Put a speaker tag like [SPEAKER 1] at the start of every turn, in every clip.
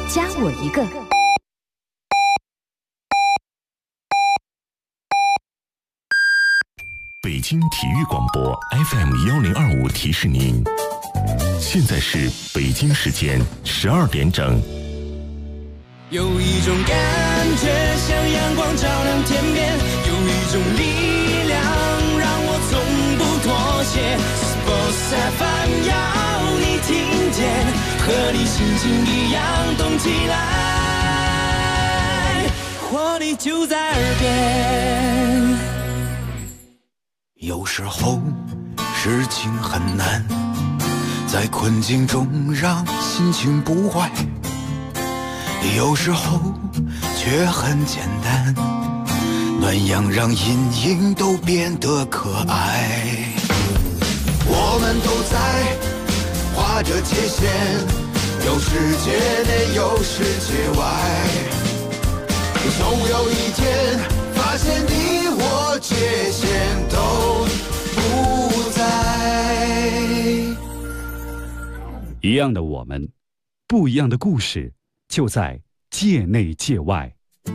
[SPEAKER 1] 加我一个。
[SPEAKER 2] 北京体育广播 FM1025提示您，现在是北京时间12点整。
[SPEAKER 3] 有一种感觉像阳光照亮天边，有一种力量让我从不妥协。Sports FM 要你听见，和你心情一样动起来，活力就在耳边。
[SPEAKER 4] 有时候事情很难，在困境中让心情不坏，有时候却很简单，暖阳让阴影都变得可爱。我们都在划着界限，有世界内有世界外，总有一天发现你我界限都不在。
[SPEAKER 5] 一样的我们，不一样的故事，就在界内界外。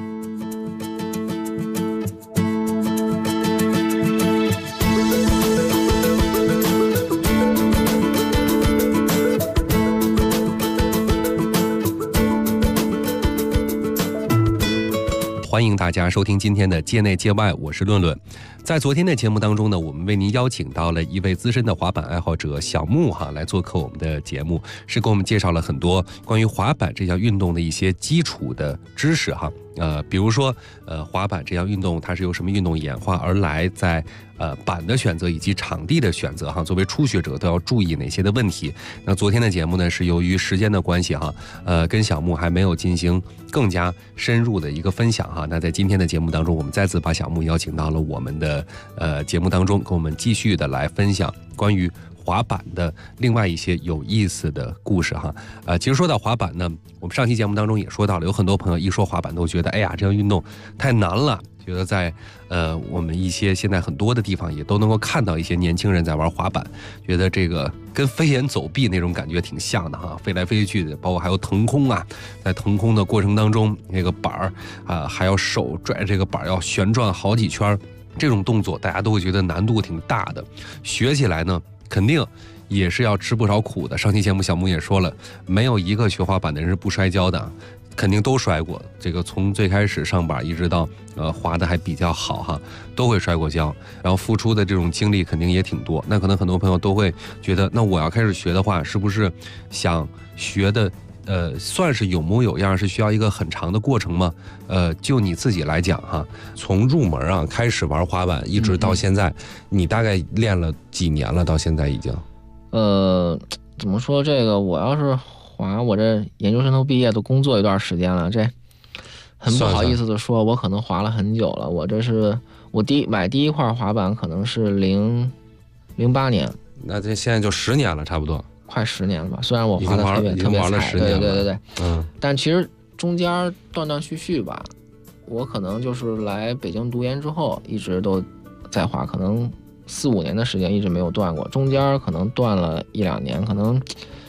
[SPEAKER 6] 欢迎大家收听今天的界内界外，我是论论。在昨天的节目当中呢，我们为您邀请到了一位资深的滑板爱好者小木来做客我们的节目，是给我们介绍了很多关于滑板这项运动的一些基础的知识比如说滑板这项运动它是由什么运动演化而来，在板的选择以及场地的选择作为初学者都要注意哪些的问题。那昨天的节目呢，是由于时间的关系跟小木还没有进行更加深入的一个分享那在今天的节目当中，我们再次把小木邀请到了我们的节目当中，跟我们继续的来分享关于滑板的另外一些有意思的故事其实说到滑板呢，我们上期节目当中也说到了，有很多朋友一说滑板都觉得哎呀这项运动太难了，觉得在我们一些现在很多的地方也都能够看到一些年轻人在玩滑板，觉得这个跟飞檐走壁那种感觉挺像的飞来飞去的，包括还有腾空在腾空的过程当中，那个板还要手拽这个板要旋转好几圈，这种动作大家都会觉得难度挺大的，学起来呢肯定也是要吃不少苦的。上期节目小木也说了，没有一个学滑板的人是不摔跤的，肯定都摔过。这个从最开始上板一直到滑的还比较好都会摔过跤，然后付出的这种精力肯定也挺多。那可能很多朋友都会觉得，那我要开始学的话，是不是想学的算是有模有样，是需要一个很长的过程吗？就你自己来讲从入门开始玩滑板一直到现在，你大概练了几年了？到现在已经
[SPEAKER 7] 怎么说，这个我要是滑，我这研究生都毕业都工作一段时间了，这很不好意思的说，我可能滑了很久了。我这是我买第一块滑板可能是08年，
[SPEAKER 6] 那这现在就10年了，差不多
[SPEAKER 7] 快10年了吧。虽然我滑的特别菜，对，但其实中间断断续续吧。我可能就是来北京读研之后，一直都在滑，可能4、5年的时间一直没有断过，中间可能断了1、2年，可能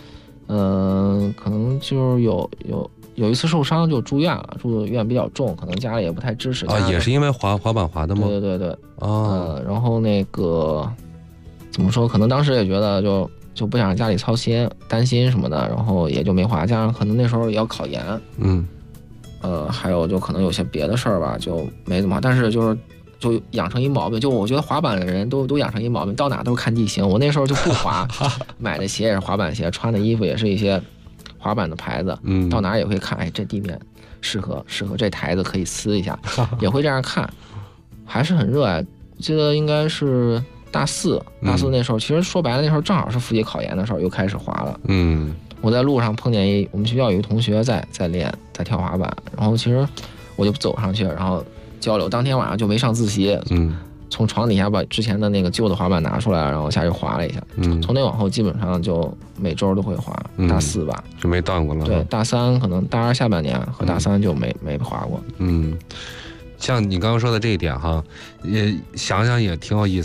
[SPEAKER 7] 就是有一次受伤就住院了，住院比较重，可能家里也不太支持。
[SPEAKER 6] 也是因为滑板滑的吗？
[SPEAKER 7] 对。然后那个怎么说？可能当时也觉得就不想让家里操心、担心什么的，然后也就没滑。加上可能那时候也要考研，还有就可能有些别的事儿吧，就没怎么滑。但是就养成一毛病，就我觉得滑板的人都养成一毛病，到哪都看地形。我那时候就不滑，买的鞋也是滑板鞋，穿的衣服也是一些滑板的牌子，到哪也会看，哎，这地面适合这台子可以撕一下，也会这样看，还是很热爱。我记得应该是大四那时候，其实说白了那时候正好是复习考研的时候，又开始滑了。我在路上碰见我们学校有一个同学在练跳滑板，然后其实我就走上去，然后交流。当天晚上就没上自习，从床底下把之前的那个旧的滑板拿出来，然后下去滑了一下。从那往后基本上就每周都会滑。大4吧
[SPEAKER 6] 就没断过了。
[SPEAKER 7] 对，大3可能大2下半年和大3就没滑过。
[SPEAKER 6] 像你刚刚说的这一点也想想也挺有意思的。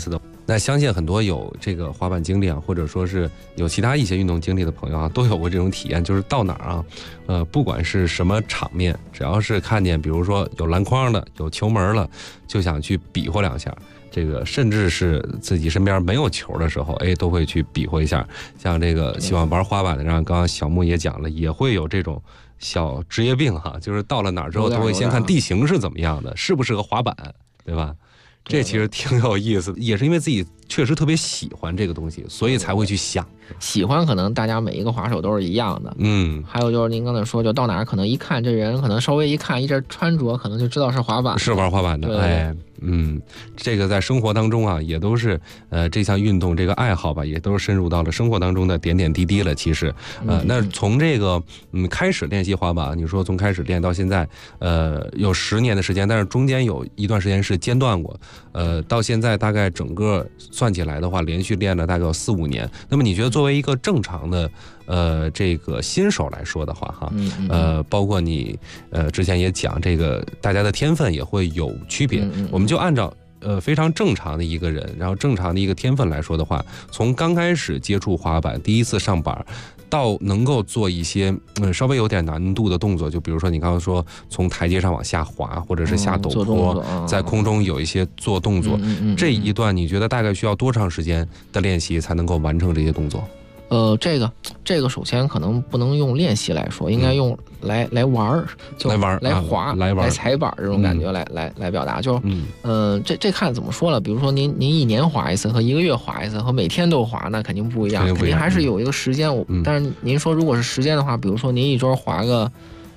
[SPEAKER 6] 那相信很多有这个滑板经历啊，或者说是有其他一些运动经历的朋友啊，都有过这种体验，就是到哪儿啊，不管是什么场面，只要是看见比如说有篮筐的、有球门了，就想去比划2下。这个甚至是自己身边没有球的时候，都会去比划一下。像这个喜欢玩滑板的，让刚刚小木也讲了，也会有这种小职业病哈，就是到了哪儿之后，他会先看地形是怎么样的，适不适合滑板，对吧？这其实挺有意思的，也是因为自己确实特别喜欢这个东西，所以才会去想。
[SPEAKER 7] 喜欢可能大家每一个滑手都是一样的，还有就是您刚才说，就到哪儿可能一看这人，可能稍微一看一阵穿着，可能就知道是滑板，
[SPEAKER 6] 是玩滑板的，这个在生活当中啊，也都是这项运动这个爱好吧，也都是深入到了生活当中的点点滴滴了。其实，那从这个开始练习滑板，你说从开始练到现在，有10年的时间，但是中间有一段时间是间断过，到现在大概整个算起来的话，连续练了大概有4、5年。那么你觉得作为一个正常的这个新手来说的话哈，包括你之前也讲这个大家的天分也会有区别，我们就按照非常正常的一个人，然后正常的一个天分来说的话，从刚开始接触滑板，第一次上板，到能够做一些稍微有点难度的动作，就比如说你刚刚说从台阶上往下滑，或者是下陡坡，在空中有一些做动作，这一段你觉得大概需要多长时间的练习才能够完成这些动作？
[SPEAKER 7] 这个首先可能不能用练习来说，应该用来玩，就来滑、来踩板这种感觉来表达。就这看怎么说了。比如说您1年滑一次和1个月滑一次和每天都滑，那肯定不一样，肯定还是有一个时间。但是您说如果是时间的话，比如说您一周滑个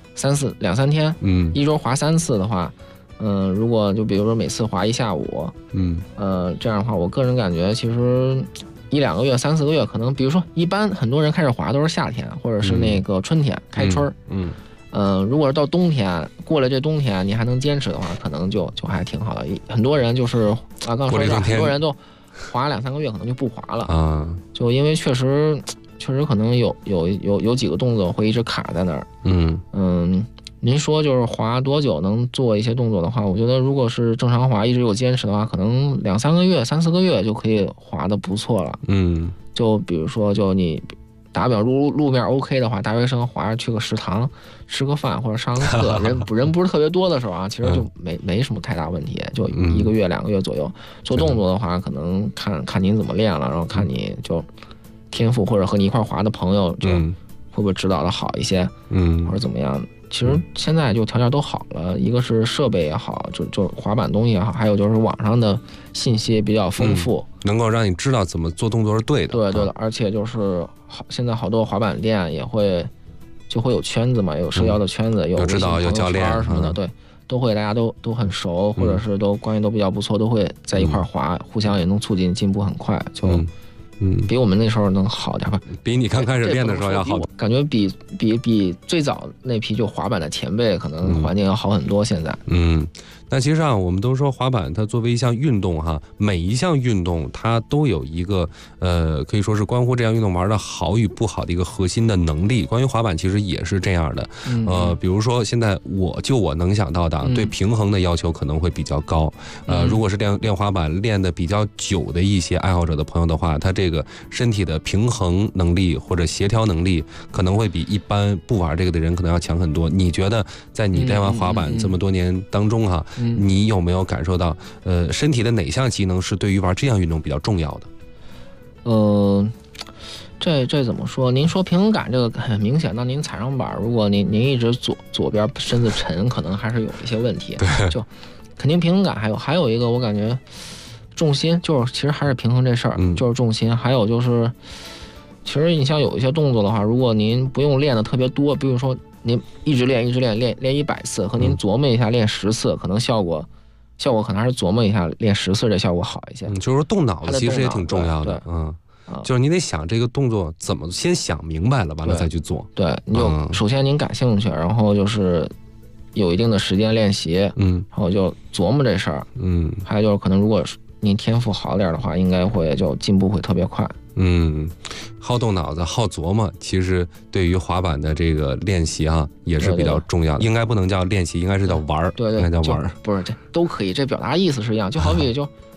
[SPEAKER 7] 2、3天，一周滑3次的话，如果就比如说每次滑1下午，这样的话，我个人感觉其实1、2个月、3、4个月，可能比如说一般很多人开始滑都是夏天或者是那个春天开春，如果是到冬天过了这冬天你还能坚持的话，可能就还挺好的。很多人就是刚刚说的，很多人都滑2、3个月可能就不滑了就因为确实可能有几个动作会一直卡在那儿。您说就是滑多久能做一些动作的话，我觉得如果是正常滑一直有坚持的话，可能2、3个月、3、4个月就可以滑得不错了。就比如说就你打表路面 OK 的话，大学生滑去个食堂吃个饭或者上个课，人不是特别多的时候啊，其实就没什么太大问题。就1个月、2个月左右做动作的话，可能看您怎么练了，然后看你就天赋或者和你一块滑的朋友就会不会指导的好一些，或者怎么样。其实现在就条件都好了，一个是设备也好，就滑板东西也好，还有就是网上的信息也比较丰富，
[SPEAKER 6] 能够让你知道怎么做动作是对的。
[SPEAKER 7] 对的，而且就是现在好多滑板店也会有圈子嘛，有社交的圈子，有
[SPEAKER 6] 指导，有教练
[SPEAKER 7] 什么的，对，都会大家都很熟，或者是都关系都比较不错，都会在一块滑，互相也能促进进步很快，就比我们那时候能好点吧，
[SPEAKER 6] 比你刚开始练的时候要好，
[SPEAKER 7] 感觉比最早那批就滑板的前辈可能环境要好很多。现在，
[SPEAKER 6] 那其实上我们都说滑板它作为一项运动哈，每一项运动它都有一个可以说是关乎这项运动玩的好与不好的一个核心的能力。关于滑板其实也是这样的，比如说现在我能想到的，对平衡的要求可能会比较高。如果是练滑板练的比较久的一些爱好者的朋友的话，他这个身体的平衡能力或者协调能力可能会比一般不玩这个的人可能要强很多。你觉得在你练完滑板这么多年当中哈，你有没有感受到身体的哪项机能是对于玩这项运动比较重要的？
[SPEAKER 7] 这怎么说？您说平衡感这个很明显，那您踩上板，如果您一直左边身子沉，可能还是有一些问题。就肯定平衡感还有一个，我感觉重心就是其实还是平衡这事儿，就是重心。还有就是，其实你像有一些动作的话，如果您不用练的特别多，比如说您一直练100次，和您琢磨一下练10次，可能效果可能还是琢磨一下练10次这效果好一些。
[SPEAKER 6] 就是说动脑子其实也挺重要的，就是你得想这个动作怎么先想明白了，完了再去做。
[SPEAKER 7] 对，你就首先您感兴趣，然后就是有一定的时间练习，然后就琢磨这事儿，还有就是可能如果您天赋好点的话，应该会就进步会特别快。
[SPEAKER 6] 好动脑子，好琢磨，其实对于滑板的这个练习啊，也是比较重要的。应该不能叫练习，应该是叫玩儿。
[SPEAKER 7] 对，
[SPEAKER 6] 应该叫玩儿。
[SPEAKER 7] 不是，这都可以，这表达意思是一样。就好比就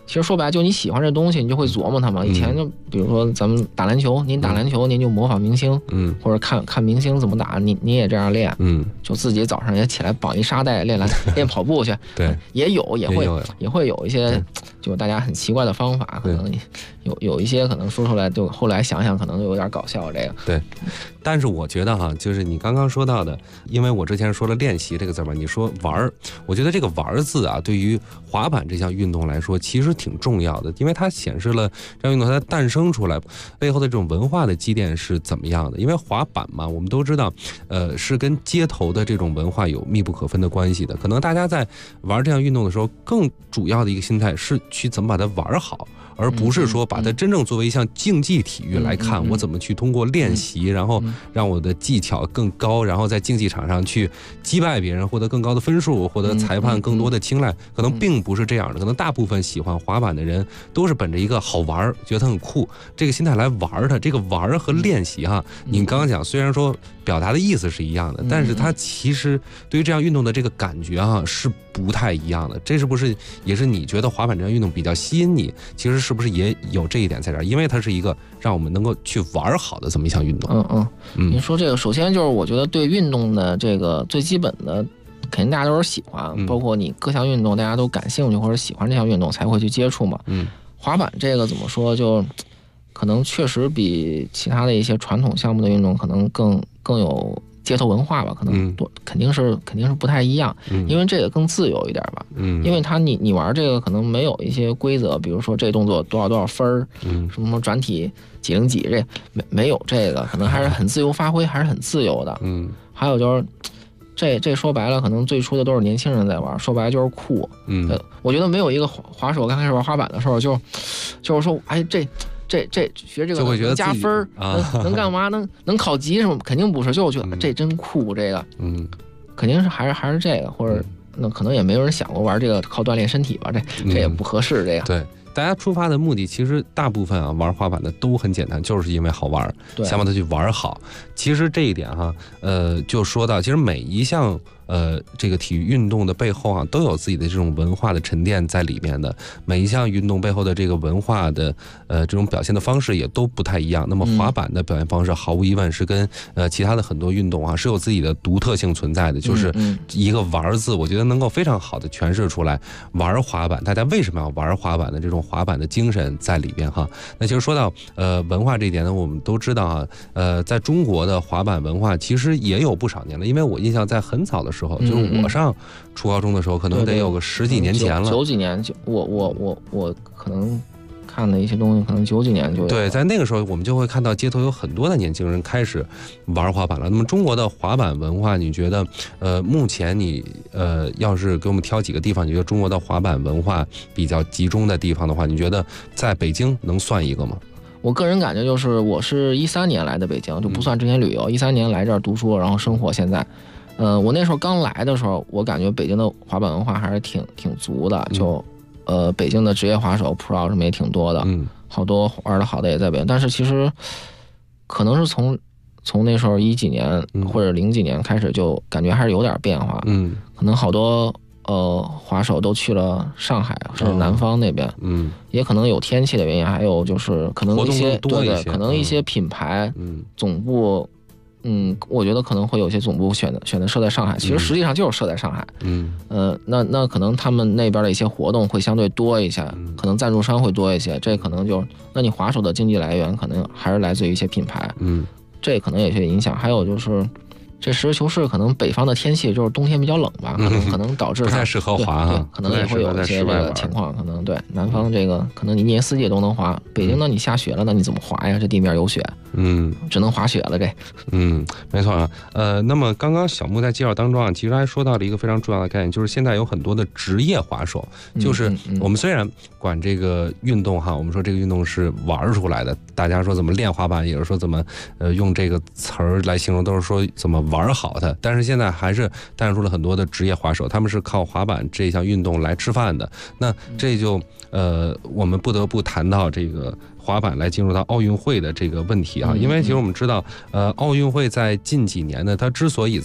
[SPEAKER 7] 其实说白了，就你喜欢这东西，你就会琢磨它嘛。以前就比如说咱们打篮球，您打篮球，您就模仿明星，或者看明星怎么打，您也这样练，就自己早上也起来绑一沙袋练跑步去，
[SPEAKER 6] 对，
[SPEAKER 7] 也会有一些，就大家很奇怪的方法，可能有一些可能说出来，就后来想想可能有点搞笑这个。
[SPEAKER 6] 对，但是我觉得哈，就是你刚刚说到的，因为我之前说了练习这个字嘛，你说玩儿，我觉得这个玩儿字啊，对于滑板这项运动来说，其实挺重要的，因为它显示了这项运动它诞生出来背后的这种文化的积淀是怎么样的。因为滑板嘛，我们都知道，是跟街头的这种文化有密不可分的关系的。可能大家在玩这项运动的时候，更主要的一个心态是去怎么把它玩好，而不是说把它真正作为一项竞技体育来看，我怎么去通过练习，然后让我的技巧更高，然后在竞技场上去击败别人，获得更高的分数，获得裁判更多的青睐，可能并不是这样的。可能大部分喜欢滑板的人都是本着一个好玩，觉得它很酷这个心态来玩它。这个玩和练习哈，你刚刚讲虽然说表达的意思是一样的，但是它其实对于这项运动的这个感觉哈是不太一样的。这是不是也是你觉得滑板这项运动比较吸引你？其实是不是也有这一点在这儿？因为它是一个让我们能够去玩好的这么一项运动。
[SPEAKER 7] 您说这个，首先就是我觉得对运动的这个最基本的，肯定大家都是喜欢，包括你各项运动大家都感兴趣或者喜欢这项运动才会去接触嘛。滑板这个怎么说，就可能确实比其他的一些传统项目的运动可能更有街头文化吧，可能肯定是不太一样，因为这个更自由一点吧。因为你玩这个可能没有一些规则，比如说这动作多少分儿，什么转体几零几，这没有这个，可能还是很自由发挥，还是很自由的。还有就是这说白了，可能最初的都是年轻人在玩，说白了就是酷。我觉得没有一个滑手刚开始玩滑板的时候就是说，哎这学这个能加分，能干嘛？能考级什么？肯定不是，就是觉得这真酷，这个，肯定是还是这个，或者那可能也没有人想过玩这个靠锻炼身体吧，这也不合适，这个。
[SPEAKER 6] 对，大家出发的目的其实大部分玩滑板的都很简单，就是因为好玩，想把它去玩好。其实这一点哈，就说到，其实每一项这个体育运动的背后啊，都有自己的这种文化的沉淀在里面的。每一项运动背后的这个文化的这种表现的方式也都不太一样。那么滑板的表现方式毫无疑问是跟其他的很多运动啊是有自己的独特性存在的，就是一个玩字，我觉得能够非常好的诠释出来玩滑板，大家为什么要玩滑板的这种滑板的精神在里边哈。那其实说到文化这一点呢，我们都知道啊，在中国的滑板文化其实也有不少年了，因为我印象在很早的时候，就是我上初高中的时候，可能得有个10几年前了。
[SPEAKER 7] 90几年，我可能看的一些东西，可能90几年就有。
[SPEAKER 6] 对，在那个时候，我们就会看到街头有很多的年轻人开始玩滑板了。那么中国的滑板文化，你觉得目前你要是给我们挑几个地方，你觉得中国的滑板文化比较集中的地方的话，你觉得在北京能算一个吗？
[SPEAKER 7] 我个人感觉就是，我是13年来的北京，就不算之前旅游，13年来这儿读书，然后生活。现在，我那时候刚来的时候，我感觉北京的滑板文化还是挺足的，就北京的职业滑手 Pro 什么也挺多的，好多玩的好的也在北京。但是其实可能是从那时候10几年或者0几年开始，就感觉还是有点变化，可能好多滑手都去了上海甚至南方那边，也可能有天气的原因，还有就是可能一些对，可能一些品牌总部，我觉得可能会有些总部选择设在上海，其实实际上就是设在上海，那可能他们那边的一些活动会相对多一些，可能赞助商会多一些，这可能就那你滑手的经济来源可能还是来自于一些品牌，这可能也是影响，还有就是。这实事求是，可能北方的天气就是冬天比较冷吧，可能导致
[SPEAKER 6] 不太适合滑哈，
[SPEAKER 7] 可能也会有一些这个情况，可能对南方这个可能你一年四季都能滑，北京呢你下雪了，那你怎么滑呀？这地面有雪，只能滑雪了这。
[SPEAKER 6] 没错啊，那么刚刚小木在介绍当中啊，其实还说到了一个非常重要的概念，就是现在有很多的职业滑手，就是我们虽然管这个运动哈，我们说这个运动是玩出来的，大家说怎么练滑板，也是说怎么用这个词儿来形容，都是说怎么玩好的，但是现在还是诞生出了很多的职业滑手，他们是靠滑板这项运动来吃饭的。那这就我们不得不谈到这个滑板来进入到奥运会的这个问题啊，因为其实我们知道，奥运会在近几年呢，它之所以在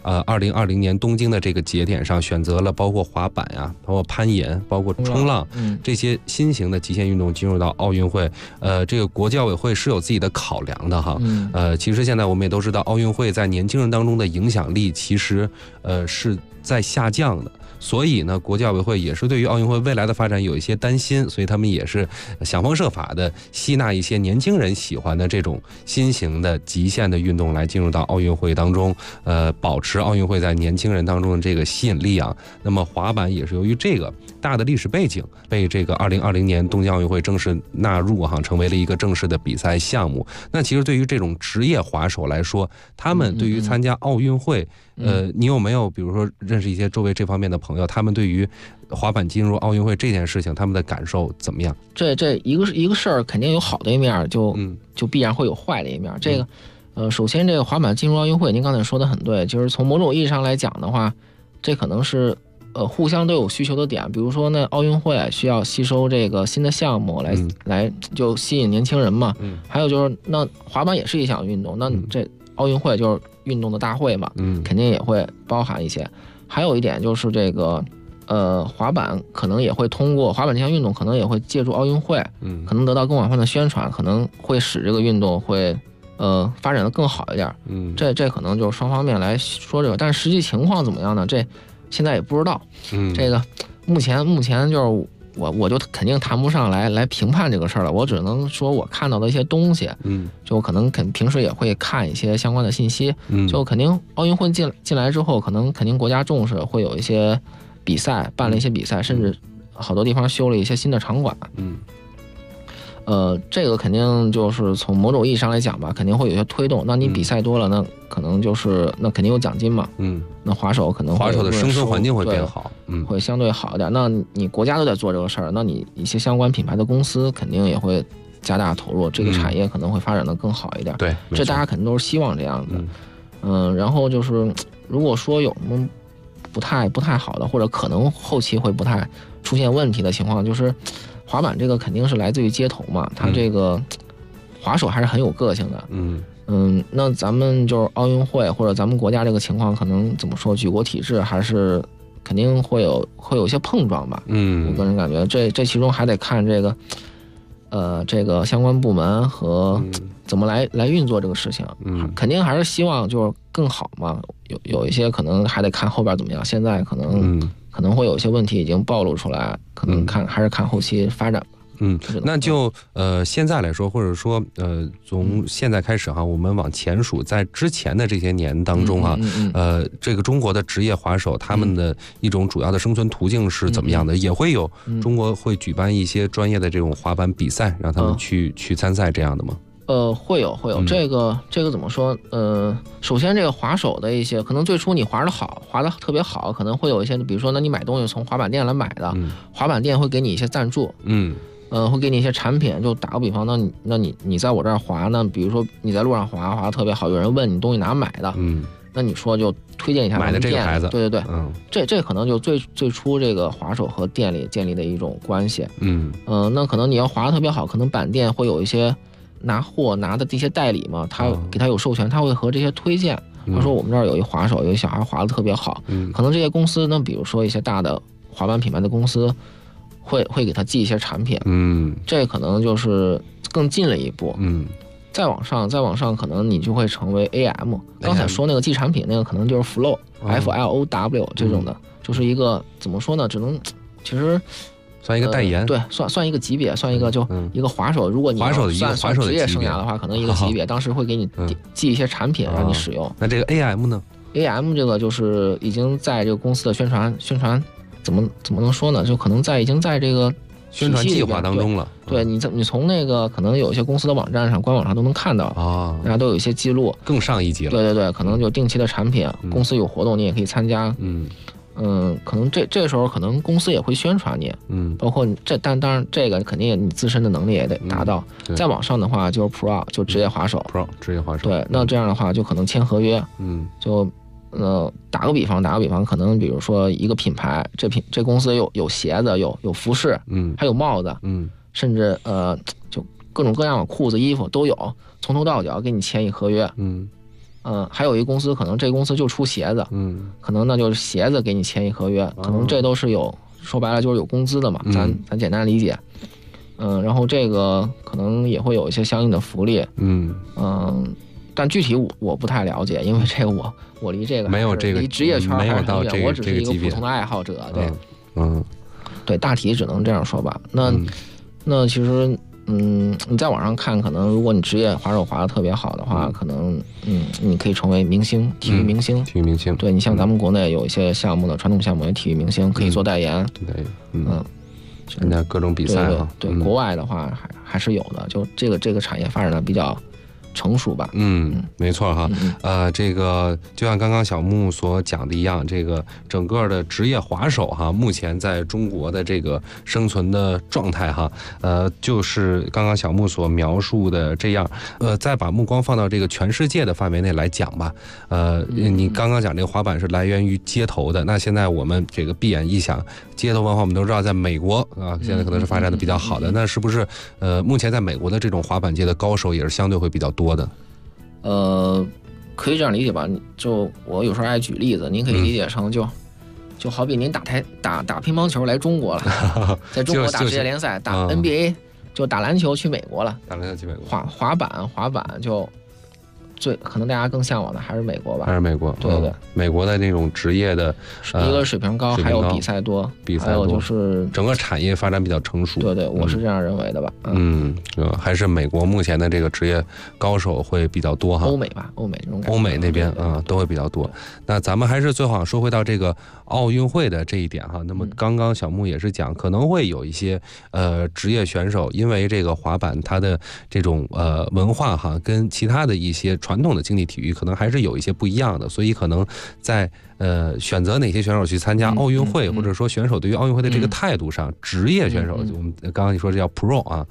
[SPEAKER 6] 2020年东京的这个节点上，选择了包括滑板呀、包括攀岩、包括冲浪这些新型的极限运动进入到奥运会。这个国际奥委会是有自己的考量的哈。其实现在我们也都知道，奥运会在年轻人当中的影响力其实是在下降的。所以呢，国际奥委会也是对于奥运会未来的发展有一些担心，所以他们也是想方设法的吸纳一些年轻人喜欢的这种新型的极限的运动来进入到奥运会当中，保持奥运会在年轻人当中的这个吸引力啊。那么滑板也是由于这个大的历史背景，被这个2020年东京奥运会正式纳入成为了一个正式的比赛项目。那其实对于这种职业滑手来说，他们对于参加奥运会，你有没有比如说认识一些周围这方面的朋友，他们对于滑板进入奥运会这件事情，他们的感受怎么样？
[SPEAKER 7] 这一个事儿肯定有好的一面，就必然会有坏的一面。这个首先这个滑板进入奥运会，您刚才说的很对，就是从某种意义上来讲的话，这可能是互相都有需求的点。比如说呢，奥运会需要吸收这个新的项目来就吸引年轻人嘛。还有就是那滑板也是一项运动，那这奥运会就是运动的大会嘛，肯定也会包含一些。还有一点就是这个滑板可能也会通过滑板这项运动，可能也会借助奥运会，可能得到更广泛的宣传，可能会使这个运动会发展的更好一点。这可能就是双方面来说这个，但是实际情况怎么样呢？这现在也不知道。这个目前就是我就肯定谈不上来评判这个事儿了，我只能说我看到的一些东西，就可能平时也会看一些相关的信息，就肯定奥运会进来之后，肯定国家重视，会有一些比赛，办了一些比赛，甚至好多地方修了一些新的场馆。这个肯定就是从某种意义上来讲吧，肯定会有些推动。那你比赛多了，那可能就是那肯定有奖金嘛。那滑手可能
[SPEAKER 6] 滑手的生存环境会变好，
[SPEAKER 7] 会相对好一点。那你国家都在做这个事儿，那你一些相关品牌的公司肯定也会加大投入，这个产业可能会发展的更好一点。
[SPEAKER 6] 对，
[SPEAKER 7] 这大家肯定都是希望这样的。然后就是如果说有什么不太好的，或者可能后期会不太出现问题的情况，就是滑板这个肯定是来自于街头嘛，它这个滑手还是很有个性的。那咱们就是奥运会或者咱们国家这个情况，可能怎么说，举国体制还是肯定会有一些碰撞吧。我个人感觉这其中还得看这个相关部门和怎么来运作这个事情。肯定还是希望就是更好嘛，有一些可能还得看后边怎么样。现在可能会有一些问题已经暴露出来，可能还是看后期发展吧。
[SPEAKER 6] 那就现在来说，或者说从现在开始我们往前数，在之前的这些年当中这个中国的职业滑手他们的一种主要的生存途径是怎么样的？也会有中国会举办一些专业的这种滑板比赛，让他们去参赛这样的吗？
[SPEAKER 7] 会有这个怎么说？首先这个滑手的一些，可能最初你滑得特别好，可能会有一些，比如说，那你买东西从滑板店来买的，滑板店会给你一些赞助，会给你一些产品。就打个比方，那你在我这儿滑呢，比如说你在路上滑得特别好，有人问你东西哪买的，那你说就推荐一下
[SPEAKER 6] 买的这个牌子，
[SPEAKER 7] 对，这可能就最初这个滑手和店里建立的一种关系。那可能你要滑得特别好，可能板店会有一些拿的这些代理嘛，他给他有授权，他会和这些推荐。他说我们这儿有一滑手，有一小孩滑得特别好，可能这些公司呢，比如说一些大的滑板品牌的公司，会给他寄一些产品。这可能就是更近了一步。再往上，可能你就会成为 AM。刚才说那个寄产品那个，可能就是 FLOW 这种的，就是一个怎么说呢？只能其实。
[SPEAKER 6] 算一个代言，
[SPEAKER 7] 对，算一个级别，算一个就一个滑手。如果你算职业生涯的话，可能一个级别，当时会给你寄一些产品让你使用。
[SPEAKER 6] 那这个 AM 呢
[SPEAKER 7] ？AM 这个就是已经在这个公司的宣传，怎么能说呢？就可能已经在这个
[SPEAKER 6] 宣传计划当中了。
[SPEAKER 7] 对，你从那个可能有一些公司的网站上、官网上都能看到大家都有一些记录，
[SPEAKER 6] 更上一级了。
[SPEAKER 7] 对，可能就定期的产品，公司有活动你也可以参加。可能这时候可能公司也会宣传你，包括但当然这个肯定你自身的能力也得达到。再往上的话就是 Pro， 就职业滑手。
[SPEAKER 6] 职业滑手。
[SPEAKER 7] 对，那这样的话就可能签合约。就打个比方，可能比如说一个品牌，这公司有鞋子，有服饰，还有帽子，甚至就各种各样的裤子、衣服都有，从头到脚给你签一合约。 还有一公司可能这个公司就出鞋子，可能那就是鞋子给你签一合约，可能这都是有，说白了就是有工资的嘛，咱简单理解。然后这个可能也会有一些相应的福利，但具体我不太了解，因为这个我离这个
[SPEAKER 6] 没有这个
[SPEAKER 7] 离职业圈还是很远，我只是一个
[SPEAKER 6] 普
[SPEAKER 7] 通的爱好者，对，对，大体只能这样说吧。那其实你在网上看，可能如果你职业滑手滑得特别好的话，可能你可以成为明星，体育明星。
[SPEAKER 6] 体育明星，
[SPEAKER 7] 对，你像咱们国内有一些项目的传统项目，体育明星可以做代言，
[SPEAKER 6] 对，参加各种比赛哈。
[SPEAKER 7] 对，国外的话还是有的，就这个产业发展的比较成熟吧。
[SPEAKER 6] 没错哈。这个就像刚刚小木所讲的一样，这个整个的职业滑手哈，目前在中国的这个生存的状态哈，就是刚刚小木所描述的这样。再把目光放到这个全世界的范围内来讲吧。你刚刚讲这个滑板是来源于街头的，那现在我们这个闭眼一想，街头文化我们都知道，在美国啊，现在可能是发展的比较好的。那是不是目前在美国的这种滑板界的高手也是相对会比较多的？
[SPEAKER 7] 可以这样理解吧。就我有时候爱举例子，您可以理解成就好比您打乒乓球来中国了，在中国打职业联赛，打 NBA， 就打篮球去美国了，
[SPEAKER 6] 打篮球去美国。
[SPEAKER 7] 滑板就可能大家更向往的还是美国吧，
[SPEAKER 6] 还是美国，
[SPEAKER 7] 对，
[SPEAKER 6] 美国的那种职业的，
[SPEAKER 7] 一个水平高，还有比赛多，还有就是
[SPEAKER 6] 整个产业发展比较成熟。
[SPEAKER 7] 对，我是这样认为的吧。
[SPEAKER 6] 还是美国目前的这个职业高手会比较多哈。
[SPEAKER 7] 欧美这种感觉，
[SPEAKER 6] 欧美那边都会比较多。那咱们还是最后说回到这个奥运会的这一点哈。那么刚刚小木也是讲，可能会有一些职业选手，因为这个滑板它的这种文化哈，跟其他的一些传统的竞技体育可能还是有一些不一样的，所以可能在选择哪些选手去参加奥运会，或者说选手对于奥运会的这个态度上，职业选手，我们刚刚你说这叫 pro 啊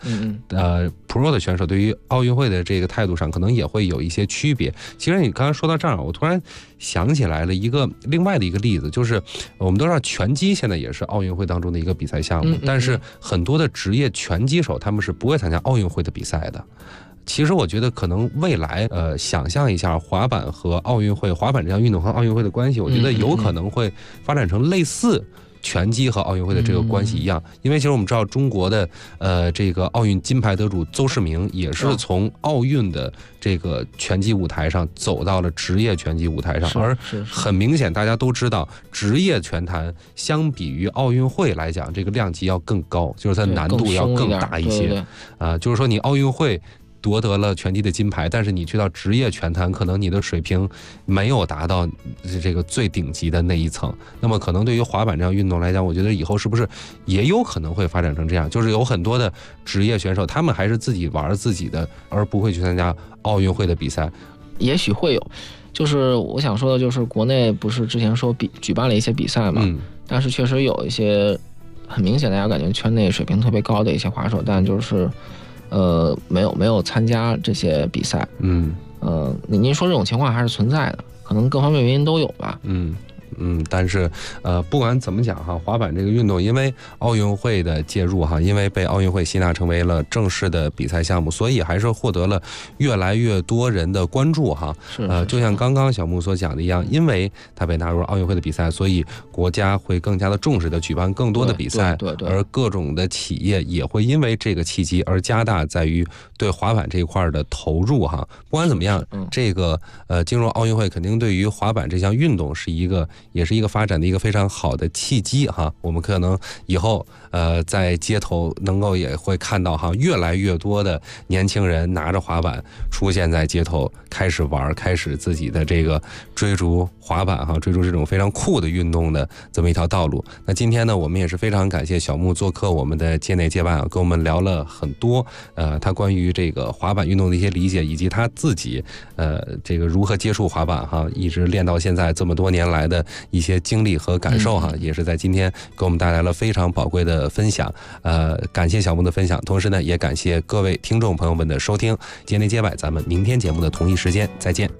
[SPEAKER 6] ，pro 的选手对于奥运会的这个态度上，可能也会有一些区别。其实你刚才说到这儿，我突然想起来了另外的一个例子，就是我们都知道拳击现在也是奥运会当中的一个比赛项目，但是很多的职业拳击手他们是不会参加奥运会的比赛的。其实我觉得可能未来想象一下滑板和奥运会，滑板这项运动和奥运会的关系，我觉得有可能会发展成类似拳击和奥运会的这个关系一样。因为其实我们知道中国的这个奥运金牌得主邹市明也是从奥运的这个拳击舞台上走到了职业拳击舞台上，而很明显大家都知道，职业拳坛相比于奥运会来讲，这个量级要更高，就是它难度要更大一些。就是说你奥运会夺得了拳击的金牌，但是你去到职业拳坛，可能你的水平没有达到这个最顶级的那一层。那么可能对于滑板这样运动来讲，我觉得以后是不是也有可能会发展成这样，就是有很多的职业选手，他们还是自己玩自己的，而不会去参加奥运会的比赛。
[SPEAKER 7] 也许会有，就是我想说的就是国内不是之前说举办了一些比赛嘛，但是确实有一些很明显大家感觉圈内水平特别高的一些滑手，但就是没有参加这些比赛。您说这种情况还是存在的，可能各方面原因都有吧。
[SPEAKER 6] 但是不管怎么讲哈，滑板这个运动因为奥运会的介入哈，因为被奥运会吸纳成为了正式的比赛项目，所以还是获得了越来越多人的关注哈。就像刚刚小木所讲的一样，因为它被纳入奥运会的比赛，所以国家会更加的重视的举办更多的比赛，而各种的企业也会因为这个契机而加大在于对滑板这一块的投入哈。不管怎么样，这个进入奥运会肯定对于滑板这项运动也是一个发展的一个非常好的契机哈。我们可能以后在街头能够也会看到哈，越来越多的年轻人拿着滑板出现在街头，开始玩，开始自己的这个追逐滑板哈，追逐这种非常酷的运动的这么一条道路。那今天呢，我们也是非常感谢小木做客我们的界内界外啊，跟我们聊了很多他关于这个滑板运动的一些理解，以及他自己这个如何接触滑板哈，一直练到现在这么多年来的一些经历和感受哈，也是在今天给我们带来了非常宝贵的分享。感谢小木的分享，同时呢，也感谢各位听众朋友们的收听。界内界外，咱们明天节目的同一时间再见。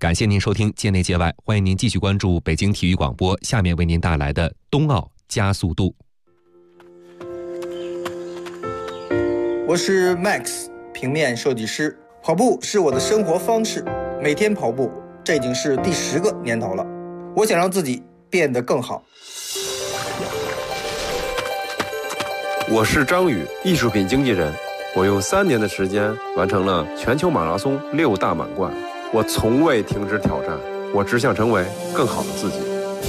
[SPEAKER 6] 感谢您收听界内界外，欢迎您继续关注北京体育广播，下面为您带来的冬奥加速度。
[SPEAKER 1] 我是 Max， 平面设计师。跑步是我的生活方式，每天跑步，这已经是第10个年头了。我想让自己变得更好。
[SPEAKER 8] 我是张宇，艺术品经纪人。我用3年的时间完成了全球马拉松6大满贯。我从未停止挑战，我只想成为更好的自己。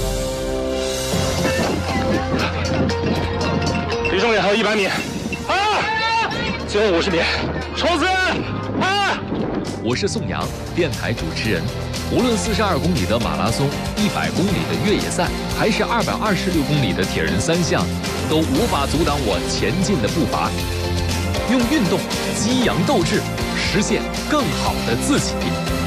[SPEAKER 9] 离终点还有100米，最后50米，冲刺！
[SPEAKER 10] 我是宋阳，电台主持人。无论42公里的马拉松、100公里的越野赛，还是226公里的铁人3项，都无法阻挡我前进的步伐。用运动激扬斗志，实现更好的自己。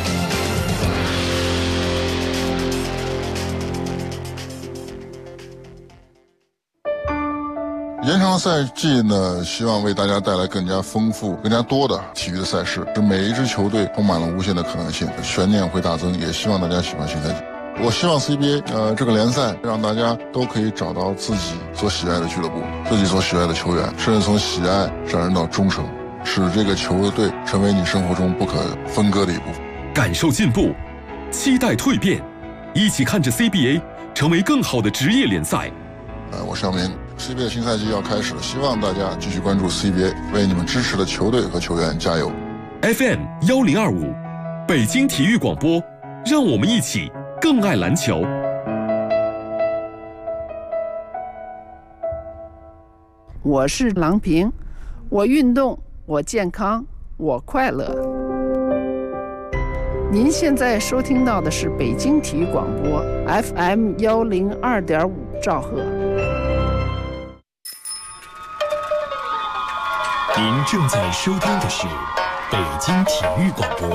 [SPEAKER 11] 延长赛季呢，希望为大家带来更加丰富、更加多的体育的赛事，使每一支球队充满了无限的可能性，悬念会大增。也希望大家喜欢新赛季。我希望 CBA 这个联赛让大家都可以找到自己所喜爱的俱乐部，自己所喜爱的球员，甚至从喜爱上升到忠诚，使这个球队成为你生活中不可分割的一部分。
[SPEAKER 2] 感受进步，期待蜕变，一起看着 CBA 成为更好的职业联赛。
[SPEAKER 11] 我是小明。CBA 新赛季要开始了，希望大家继续关注 CBA， 为你们支持的球队和球员加油。
[SPEAKER 2] FM 1025，北京体育广播，让我们一起更爱篮球。
[SPEAKER 12] 我是郎平，我运动，我健康，我快乐。您现在收听到的是北京体育广播 FM 102.5兆赫。
[SPEAKER 2] 您正在收听的是北京体育广播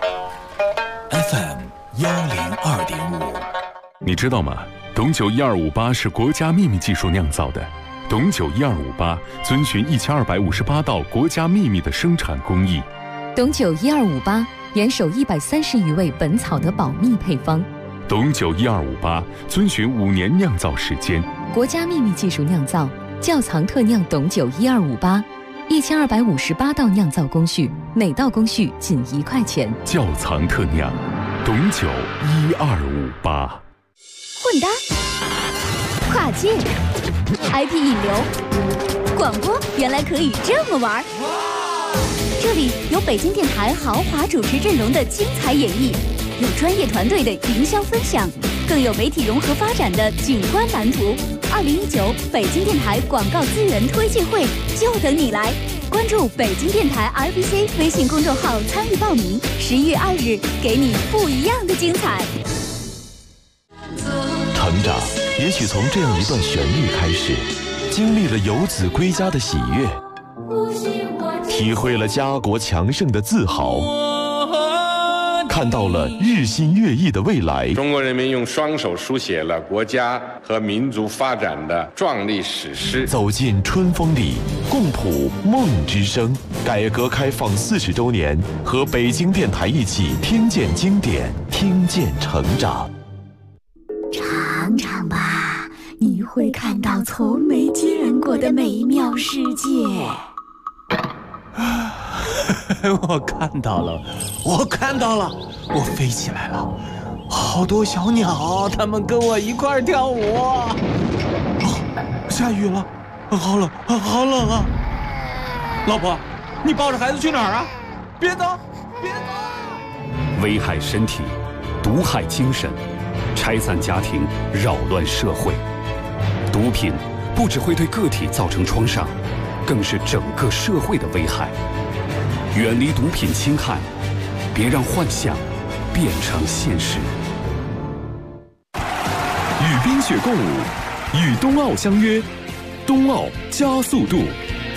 [SPEAKER 2] FM 102.5。你知道吗？董酒1258是国家秘密技术酿造的。董酒1258遵循1258道国家秘密的生产工艺。
[SPEAKER 13] 董酒1258严守130余味本草的保密配方。
[SPEAKER 2] 董酒1258遵循5年酿造时间。
[SPEAKER 13] 国家秘密技术酿造，窖藏特酿董酒1258，1258道酿造工序，每道工序仅1块钱。
[SPEAKER 2] 窖藏特酿，董酒1258。
[SPEAKER 14] 混搭、跨界、IP 引流、广播，原来可以这么玩。这里有北京电台豪华主持阵容的精彩演绎，有专业团队的营销分享，更有媒体融合发展的景观蓝图。2019北京电台广告资源推介会就等你来！关注北京电台 RBC 微信公众号参与报名，11月2日给你不一样的精彩。
[SPEAKER 15] 成长也许从这样一段旋律开始，经历了游子归家的喜悦，体会了家国强盛的自豪，看到了日新月异的未来。
[SPEAKER 16] 中国人民用双手书写了国家和民族发展的壮丽史诗。
[SPEAKER 15] 走进春风里，共谱梦之声。改革开放40周年，和北京电台一起听见经典，听见成长。
[SPEAKER 14] 尝尝吧，你会看到从没见过的美妙世界。
[SPEAKER 17] 我看到了，我飞起来了，好多小鸟，它们跟我一块跳舞。下雨了，好冷啊！老婆，你抱着孩子去哪儿啊？别走！
[SPEAKER 5] 危害身体，毒害精神，拆散家庭，扰乱社会。毒品不只会对个体造成创伤，更是整个社会的危害。远离毒品侵害，别让幻想变成现实。
[SPEAKER 2] 与冰雪共舞，与冬奥相约，冬奥加速度。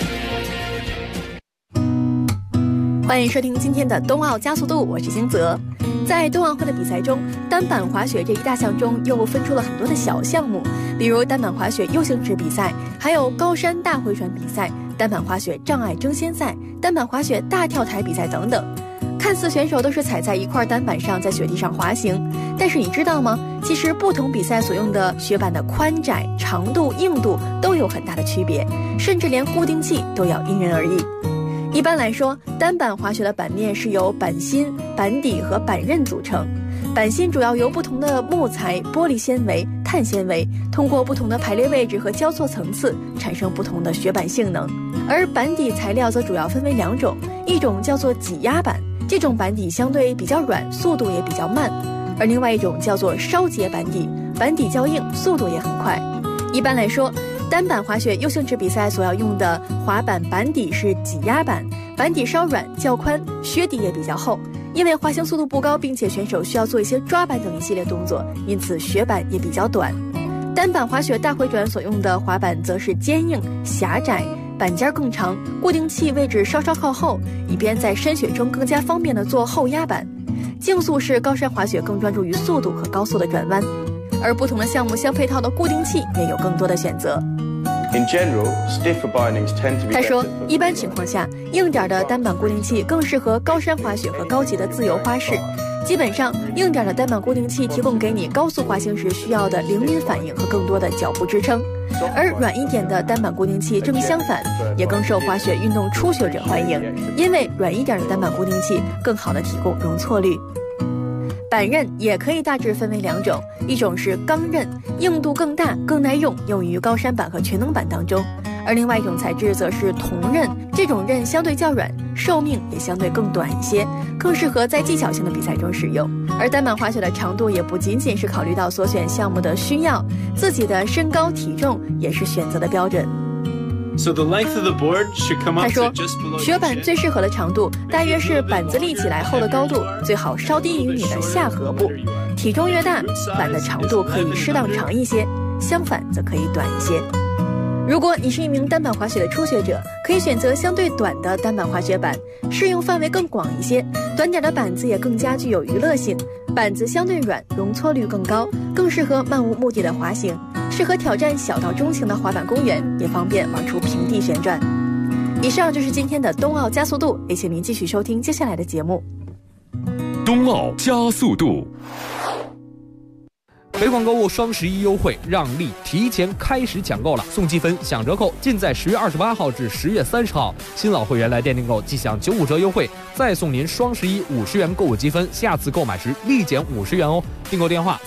[SPEAKER 18] 欢迎收听今天的冬奥加速度，我是星泽。在冬奥会的比赛中，单板滑雪这一大项中又分出了很多的小项目，比如单板滑雪 U 型池比赛，还有高山大回转比赛、单板滑雪障碍争先赛、单板滑雪大跳台比赛等等。 看似选手都是踩在一块单板上在雪地上滑行，但是你知道吗？其实不同比赛所用的雪板的宽窄、长度、硬度都有很大的区别，甚至连固定器都要因人而异。一般来说，单板滑雪的板面是由板芯、板底和板刃组成。板芯主要由不同的木材、玻璃纤维、碳纤维，通过不同的排列位置和交错层次，产生不同的雪板性能。而板底材料则主要分为2种，一种叫做挤压板，这种板底相对比较软，速度也比较慢；而另外一种叫做烧结板底，板底较硬，速度也很快。一般来说，单板滑雪右性质比赛所要用的滑板板底是挤压板，板底稍软较宽，靴底也比较厚。因为滑行速度不高，并且选手需要做一些抓板等一系列动作，因此雪板也比较短。单板滑雪大回转所用的滑板则是坚硬、狭窄，板尖更长，固定器位置稍稍靠后，以便在深雪中更加方便地做后压板。竞速式高山滑雪更专注于速度和高速的转弯，而不同的项目相配套的固定器也有更多的选择。他说，一般情况下，硬点的单板固定器更适合高山滑雪和高级的自由花式。基本上，硬点的单板固定器提供给你高速滑行时需要的灵敏反应和更多的脚步支撑，而软一点的单板固定器正相反，也更受滑雪运动初学者欢迎，因为软一点的单板固定器更好的提供容错率。板刃也可以大致分为2种，一种是钢刃，硬度更大更耐用，用于高山板和全能板当中；而另外一种材质则是铜刃，这种刃相对较软，寿命也相对更短一些，更适合在技巧性的比赛中使用。而单板滑雪的长度也不仅仅是考虑到所选项目的需要，自己的身高体重也是选择的标准。他说，雪板最适合的长度大约是板子立起来后的高度，最好稍低于你的下颌部。体重越大，板的长度可以适当长一些，相反则可以短一些。如果你是一名单板滑雪的初学者，可以选择相对短的单板滑雪板，适用范围更广一些，短点的板子也更加具有娱乐性，板子相对软，容错率更高，更适合漫无目的的滑行，适合挑战小到中型的滑板公园，也方便玩出平地旋转。以上就是今天的冬奥加速度，也请您继续收听接下来的节目。
[SPEAKER 2] 冬奥加速度。
[SPEAKER 19] 北广购物双11优惠让利提前开始抢购了，送积分享折扣尽在10月28号至10月30号。新老会员来店订购即享95折优惠，再送您双11 50元购物积分，下次购买时立减50元哦。订购电话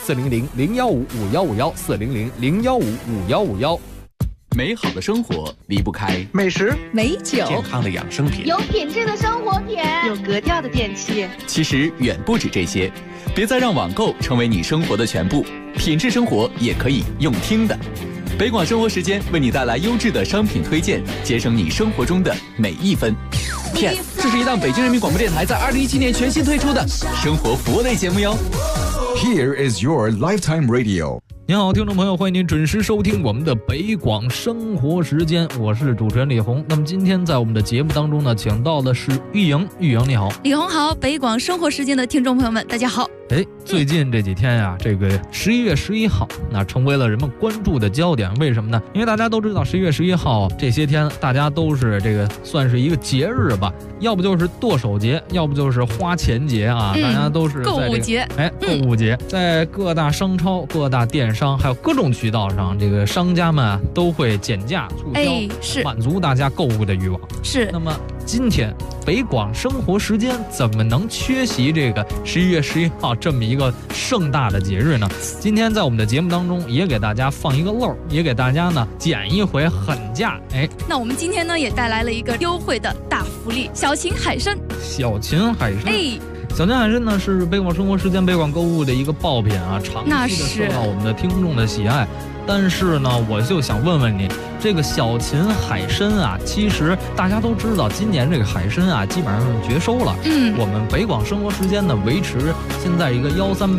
[SPEAKER 19] 400-015-5151，400-015-5151。
[SPEAKER 10] 美好的生活离不开
[SPEAKER 20] 美食、
[SPEAKER 13] 美酒、
[SPEAKER 10] 健康的养生品，
[SPEAKER 21] 有品质的生活品，
[SPEAKER 20] 有格调的电器。
[SPEAKER 10] 其实远不止这些，别再让网购成为你生活的全部，品质生活也可以用听的。北广生活时间为你带来优质的商品推荐，节省你生活中的每一分。Yes， 这是一档北京人民广播电台在2017年全新推出的生活服务类节目哟。
[SPEAKER 15] Here is your lifetime radio。
[SPEAKER 19] 您好，听众朋友，欢迎您准时收听我们的北广生活时间，我是主持人李红。那么今天在我们的节目当中呢，请到的是玉莹，玉莹你好。
[SPEAKER 22] 李红好，北广生活时间的听众朋友们，大家好。
[SPEAKER 19] 最近这几天呀，这个11月11号，那成为了人们关注的焦点。为什么呢？因为大家都知道，11月11号这些天，大家都是这个算是一个节日吧，要不就是剁手节，要不就是花钱节啊，大家都是在、
[SPEAKER 22] 购物节。
[SPEAKER 19] 购物节，在各大商超、各大电商，还有各种渠道上，这个商家们啊都会减价促销，
[SPEAKER 22] 是
[SPEAKER 19] 满足大家购物的欲望。
[SPEAKER 22] 是。
[SPEAKER 19] 那么今天北广生活时间怎么能缺席这个11月11号这么一个盛大的节日呢？今天在我们的节目当中也给大家放一个漏，也给大家呢捡一回狠价。
[SPEAKER 22] 那我们今天呢也带来了一个优惠的大福利，小秦海参。
[SPEAKER 19] 小秦海参。小秦海参呢是北广生活时间北广购物的一个爆品啊，长期的受到我们的听众的喜爱。但是呢，我就想问问你，这个小秦海参啊，其实大家都知道，今年这个海参啊，基本上是绝收了。我们北广生活时间呢，维持现在一个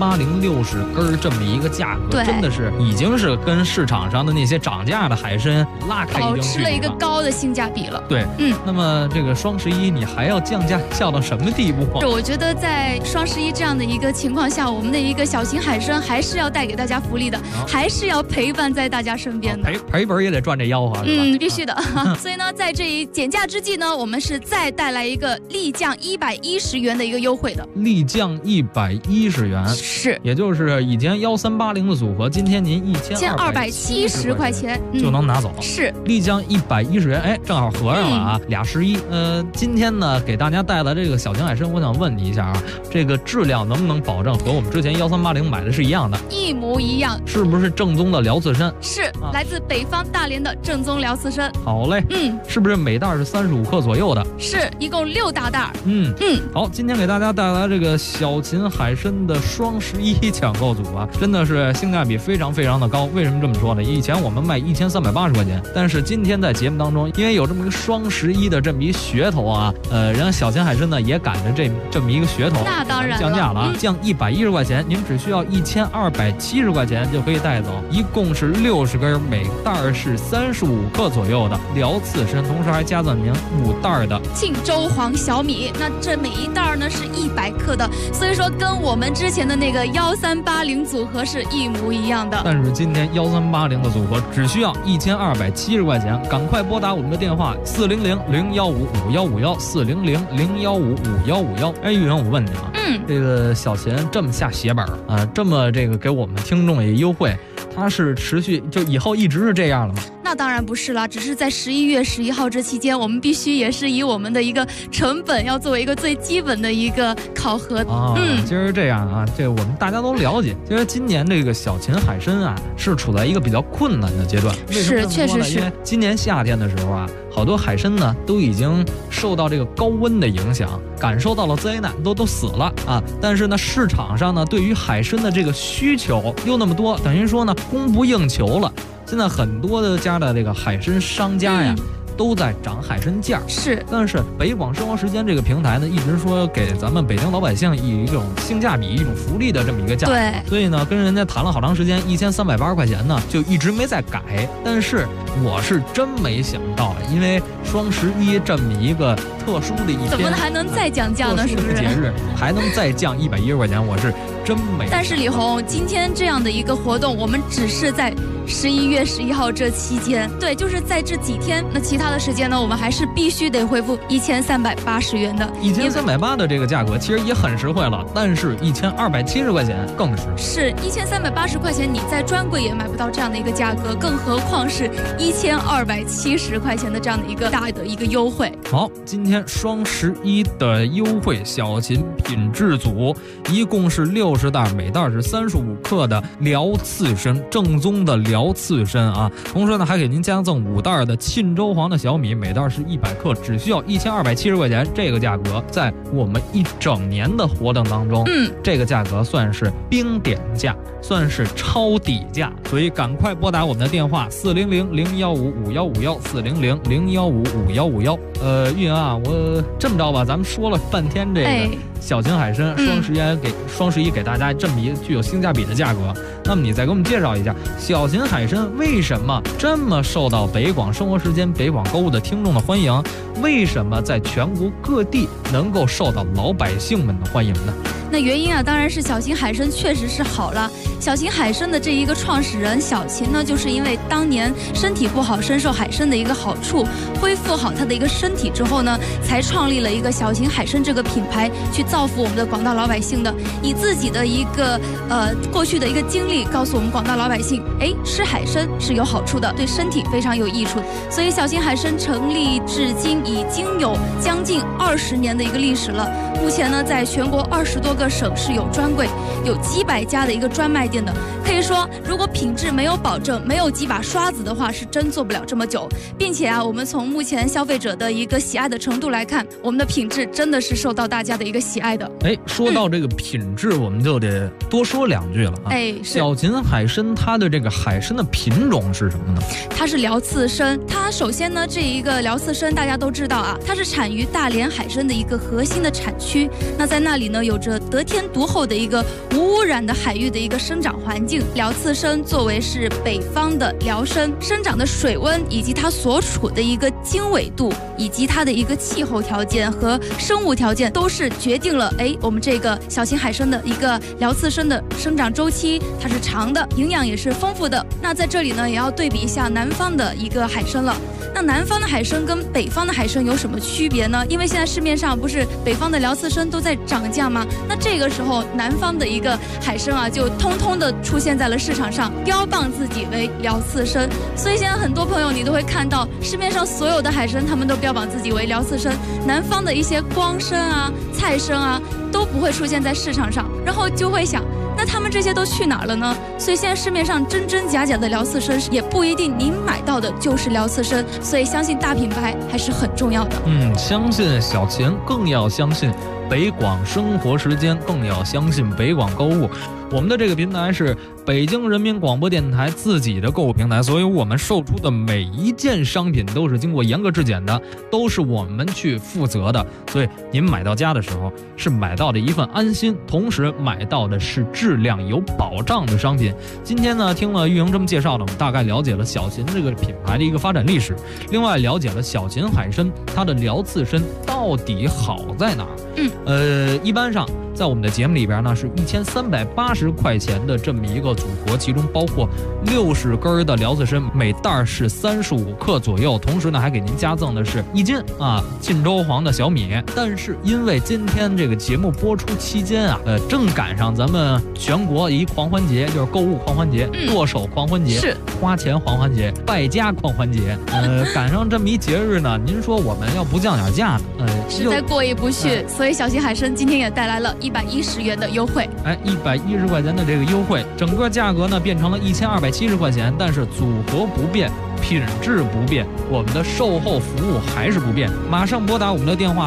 [SPEAKER 19] 13806根这么一个价格，真的是已经是跟市场上的那些涨价的海参拉开一定距离了，保
[SPEAKER 22] 持了一个高的性价比了。
[SPEAKER 19] 对，那么这个双11你还要降价降到什么地步？
[SPEAKER 22] 我觉得在双11这样的一个情况下，我们的一个小秦海参还是要带给大家福利的，还是要陪陪伴在大家身边的。
[SPEAKER 19] 赔本也得赚这吆喝，是吧？
[SPEAKER 22] 必须的。所以呢，在这一减价之际呢，我们是再带来一个立降110元的一个优惠的。
[SPEAKER 19] 立降110元，
[SPEAKER 22] 是，
[SPEAKER 19] 也就是以前1380的组合，今天您
[SPEAKER 22] 1270块钱
[SPEAKER 19] 就能拿走。
[SPEAKER 22] 是，
[SPEAKER 19] 立降110元，哎，正好合上了啊，俩11。今天呢，给大家带来这个小秦海参，我想问你一下啊，这个质量能不能保证和我们之前1380买的是一样的？
[SPEAKER 22] 一模一样。
[SPEAKER 19] 是不是正宗的辽刺参？
[SPEAKER 22] 是，来自北方大连的正宗辽刺参。
[SPEAKER 19] 好嘞，是不是每袋是35克左右的？
[SPEAKER 22] 是，一共6大袋。
[SPEAKER 19] 好，今天给大家带来这个小秦海参的双11抢购组啊，真的是性价比非常非常的高。为什么这么说呢？以前我们卖1380块钱，但是今天在节目当中，因为有这么一个双11的这么一噱头啊，人家小秦海参呢也赶着这么一个噱头，
[SPEAKER 22] 那当然
[SPEAKER 19] 降价了啊，降110块钱，您只需要1270块钱就可以带走，一共是60根，每袋是35克左右的辽刺参，同时还加赠您5袋的
[SPEAKER 22] 庆州黄小米。那这每一袋呢是100克的，所以说跟我们之前的那个1380组合是一模一样的。
[SPEAKER 19] 但是今天1380的组合只需要1270块钱，赶快拨打我们的电话400-015-5151，400-015-5151。哎，玉阳，我问你啊，这个小秦这么下血本啊，这么这个给我们听众也优惠，它是持续就以后一直是这样了吗？
[SPEAKER 22] 那当然不是啦，只是在11月11号这期间，我们必须也是以我们的一个成本要作为一个最基本的一个考核。
[SPEAKER 19] 其实这样啊，这我们大家都了解。其实今年这个小秦海参啊，是处在一个比较困难的阶段。
[SPEAKER 22] 是，确实是。
[SPEAKER 19] 因为今年夏天的时候啊，好多海参呢都已经受到这个高温的影响，感受到了灾难，都死了啊。但是呢，市场上呢对于海参的这个需求又那么多，等于说呢供不应求了。现在很多的家的这个海参商家呀，都在涨海参价。
[SPEAKER 22] 是，
[SPEAKER 19] 但是北广生活时间这个平台呢，一直说给咱们北京老百姓以一种性价比、一种福利的这么一个价格。
[SPEAKER 22] 对，
[SPEAKER 19] 所以呢，跟人家谈了好长时间，1380块钱呢，就一直没再改。但是我是真没想到，因为双11这么一个特殊的一天，
[SPEAKER 22] 怎么还能再降价呢？是不是？
[SPEAKER 19] 节日还能再降110块钱，我是真没。
[SPEAKER 22] 但是李红，今天这样的一个活动，我们只是在11月11号这期间，对，就是在这几天。那其他的时间呢，我们还是必须得恢复1380元的。
[SPEAKER 19] 1380的这个价格其实也很实惠了，但是1270块钱更
[SPEAKER 22] 是1380块钱，你在专柜也买不到这样的一个价格，更何况是1270块钱的这样的一个大的一个优惠。
[SPEAKER 19] 好，今天双11的优惠小秦品质组，一共是60袋，每袋是35克的辽刺参，正宗的辽刺参啊。同时呢，还给您加赠5袋的沁州黄的小米，每袋是100克，只需要1270块钱。这个价格在我们一整年的活动当中，这个价格算是冰点价，算是超底价。所以赶快拨打我们的电话400-015-5151，400-015-5151。运啊，我这么着吧，咱们说了半天这个小秦海参，双11给大家这么一具有性价比的价格。那么你再给我们介绍一下小秦海参为什么这么受到北广生活时间、北广购物的听众的欢迎？为什么在全国各地能够受到老百姓们的欢迎呢？
[SPEAKER 22] 那原因啊，当然是小秦海参确实是好了。小秦海参的这一个创始人小秦呢，就是因为当年身体不好，深受海参的一个好处，恢复好他的一个身体之后呢，才创立了一个小秦海参这个品牌，去造福我们的广大老百姓的。以自己的一个过去的一个经历，告诉我们广大老百姓，吃海参是有好处的，对身体非常有益处。所以小秦海参成立至今已经有将近20年的一个历史了。目前呢，在全国20多个省市有专柜，有几百家的一个专卖店的。可以说，如果品质没有保证，没有几把刷子的话，是真做不了这么久。并且啊，我们从目前消费者的一个喜爱的程度来看，我们的品质真的是受到大家的一个喜爱的。
[SPEAKER 19] 说到这个品质，我们就得多说2句了啊。小秦海参它的这个海参的品种是什么呢？
[SPEAKER 22] 它是辽刺参。它首先呢，这一个辽刺参大家都知道啊，它是产于大连海参的一个核心的产区。那在那里呢，有着得天独厚的一个无污染的海域的一个生长环境。辽刺参作为是北方的辽参，生长的水温以及它所处的一个经纬度，以及它的一个气候条件和生物条件，都是决定了我们这个小型海参的一个辽刺参的生长周期，它是长的，营养也是丰富的。那在这里呢，也要对比一下南方的一个海参了。那南方的海参跟北方的海参有什么区别呢？因为现在市面上不是北方的辽刺参都在涨价吗？那这个时候南方的一个海参啊，就通通的出现在了市场上，标榜自己为辽刺参。所以现在很多朋友你都会看到市面上所有的海参，他们都标榜自己为辽刺参，南方的一些光参啊、菜参啊都不会出现在市场上，然后就会想，那他们这些都去哪儿了呢？所以现在市面上真真假假的辽刺参也不一定您买到的就是辽刺参，所以相信大品牌还是很重要的。
[SPEAKER 19] 相信小秦，更要相信北广生活时间，更要相信北广购物。我们的这个平台是北京人民广播电台自己的购物平台，所以我们售出的每一件商品都是经过严格质检的，都是我们去负责的。所以您买到家的时候是买到的一份安心，同时买到的是质量有保障的商品。今天呢，听了玉莹这么介绍呢，我们大概了解了小秦这个品牌的一个发展历史，另外了解了小秦海参它的辽刺参到底好在哪儿。一般上在我们的节目里边呢，是1380块钱的这么一个组合，其中包括60根的辽刺参，每袋是35克左右，同时呢还给您加赠的是1斤晋州黄的小米。但是因为今天这个节目播出期间正赶上咱们全国一狂欢节，就是购物狂欢节、剁手狂欢节、是花钱狂欢节、败家狂欢节，赶上这么一节日呢，您说我们要不降点价呢，
[SPEAKER 22] 实在过意不去。所以小型海参今天也带来了110元的优惠
[SPEAKER 19] ，110块钱的这个优惠，整个价格呢变成了1270块钱，但是组合不变，品质不变，我们的售后服务还是不变。马上拨打我们的电话